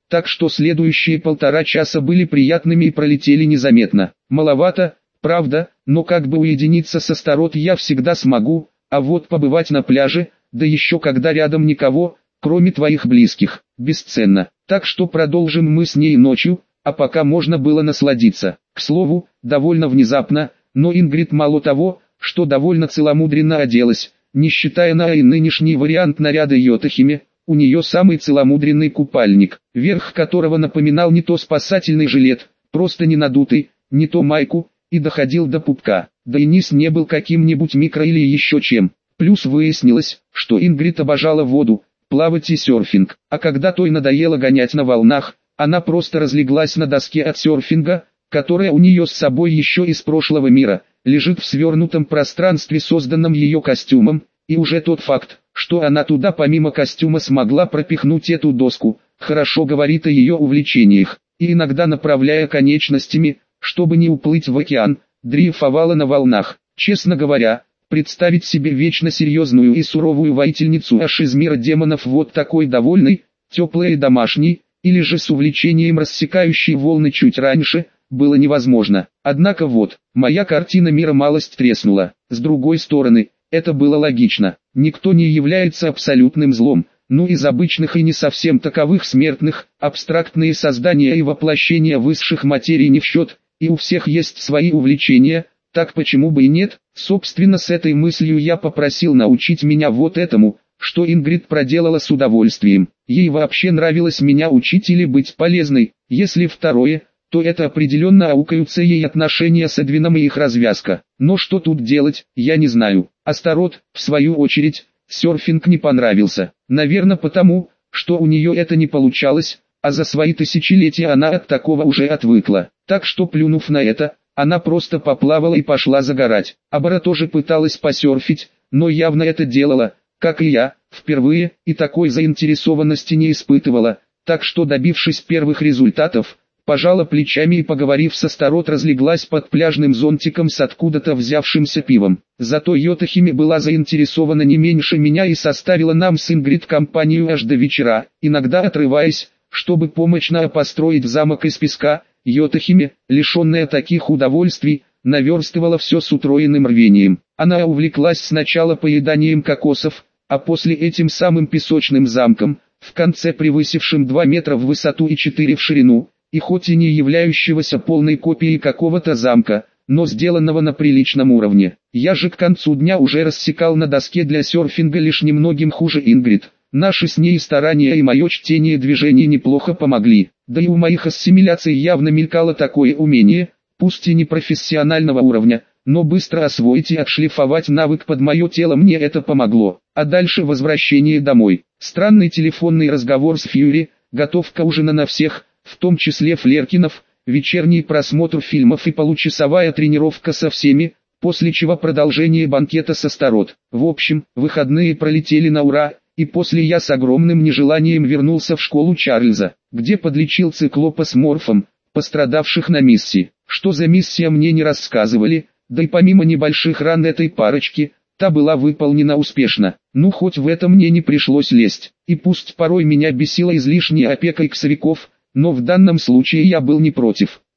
так что следующие полтора часа были приятными и пролетели незаметно. Маловато, правда, но как бы уединиться с Астарот я всегда смогу, а вот побывать на пляже, да еще когда рядом никого, кроме твоих близких, бесценно. Так что продолжим мы с ней ночью, а пока можно было насладиться. К слову, довольно внезапно, но Ингрид мало того, что довольно целомудренно оделась, не считая на и нынешний вариант наряда Йотахиме, у нее самый целомудренный купальник, верх которого напоминал не то спасательный жилет, просто не надутый, не то майку, и доходил до пупка, да и низ не был каким-нибудь микро или еще чем. Плюс выяснилось, что Ингрид обожала воду, плавать и серфинг, а когда той надоело гонять на волнах, она просто разлеглась на доске от серфинга, которая у нее с собой еще из прошлого мира, лежит в свернутом пространстве, созданном ее костюмом, и уже тот факт, что она туда помимо костюма смогла пропихнуть эту доску, хорошо говорит о ее увлечениях, и иногда направляя конечностями, чтобы не уплыть в океан, дрейфовала на волнах. Честно говоря, представить себе вечно серьезную и суровую воительницу аж из мира демонов вот такой довольной, теплой и домашней, или же с увлечением рассекающей волны чуть раньше, было невозможно. Однако вот, моя картина мира малость треснула. С другой стороны, это было логично. Никто не является абсолютным злом, ну из обычных и не совсем таковых смертных, абстрактные создания и воплощения высших материй не в счет, и у всех есть свои увлечения, так почему бы и нет? Собственно, с этой мыслью я попросил научить меня вот этому, что Ингрид проделала с удовольствием. Ей вообще нравилось меня учить или быть полезной. Если второе, то это определенно аукаются ей отношения с Эдвином и их развязка. Но что тут делать, я не знаю. Астарот, в свою очередь, серфинг не понравился. Наверное потому, что у нее это не получалось, а за свои тысячелетия она от такого уже отвыкла. Так что, плюнув на это, она просто поплавала и пошла загорать. Абара тоже пыталась посерфить, но явно это делала, как и я, впервые, и такой заинтересованности не испытывала, так что, добившись первых результатов, пожала плечами и, поговорив с Астарот, разлеглась под пляжным зонтиком с откуда-то взявшимся пивом. Зато Йотахиме была заинтересована не меньше меня и составила нам с Ингрид компанию аж до вечера, иногда отрываясь, чтобы помочь построить замок из песка. Йотахиме, лишенная таких удовольствий, наверстывала все с утроенным рвением. Она увлеклась сначала поеданием кокосов, а после этим самым песочным замком, в конце превысившим два метра в высоту и четыре в ширину, и хоть и не являющегося полной копией какого-то замка, но сделанного на приличном уровне. Я же к концу дня уже рассекал на доске для серфинга лишь немногим хуже Ингрид. Наши с ней старания и мое чтение движений неплохо помогли, да и у моих ассимиляций явно мелькало такое умение, пусть и не профессионального уровня, но быстро освоить и отшлифовать навык под мое тело мне это помогло. А дальше возвращение домой, странный телефонный разговор с Фьюри, готовка ужина на всех, в том числе Флеркинов, вечерний просмотр фильмов и получасовая тренировка со всеми, после чего продолжение банкета с Астарот. В общем, выходные пролетели на ура. И после я с огромным нежеланием вернулся в школу Чарльза, где подлечил циклопа с морфом, пострадавших на миссии. Что за миссия мне не рассказывали, да и помимо небольших ран этой парочки, та была выполнена успешно. Ну хоть в это мне не пришлось лезть. И пусть порой меня бесила излишняя опека иксовиков, но в данном случае я был не против.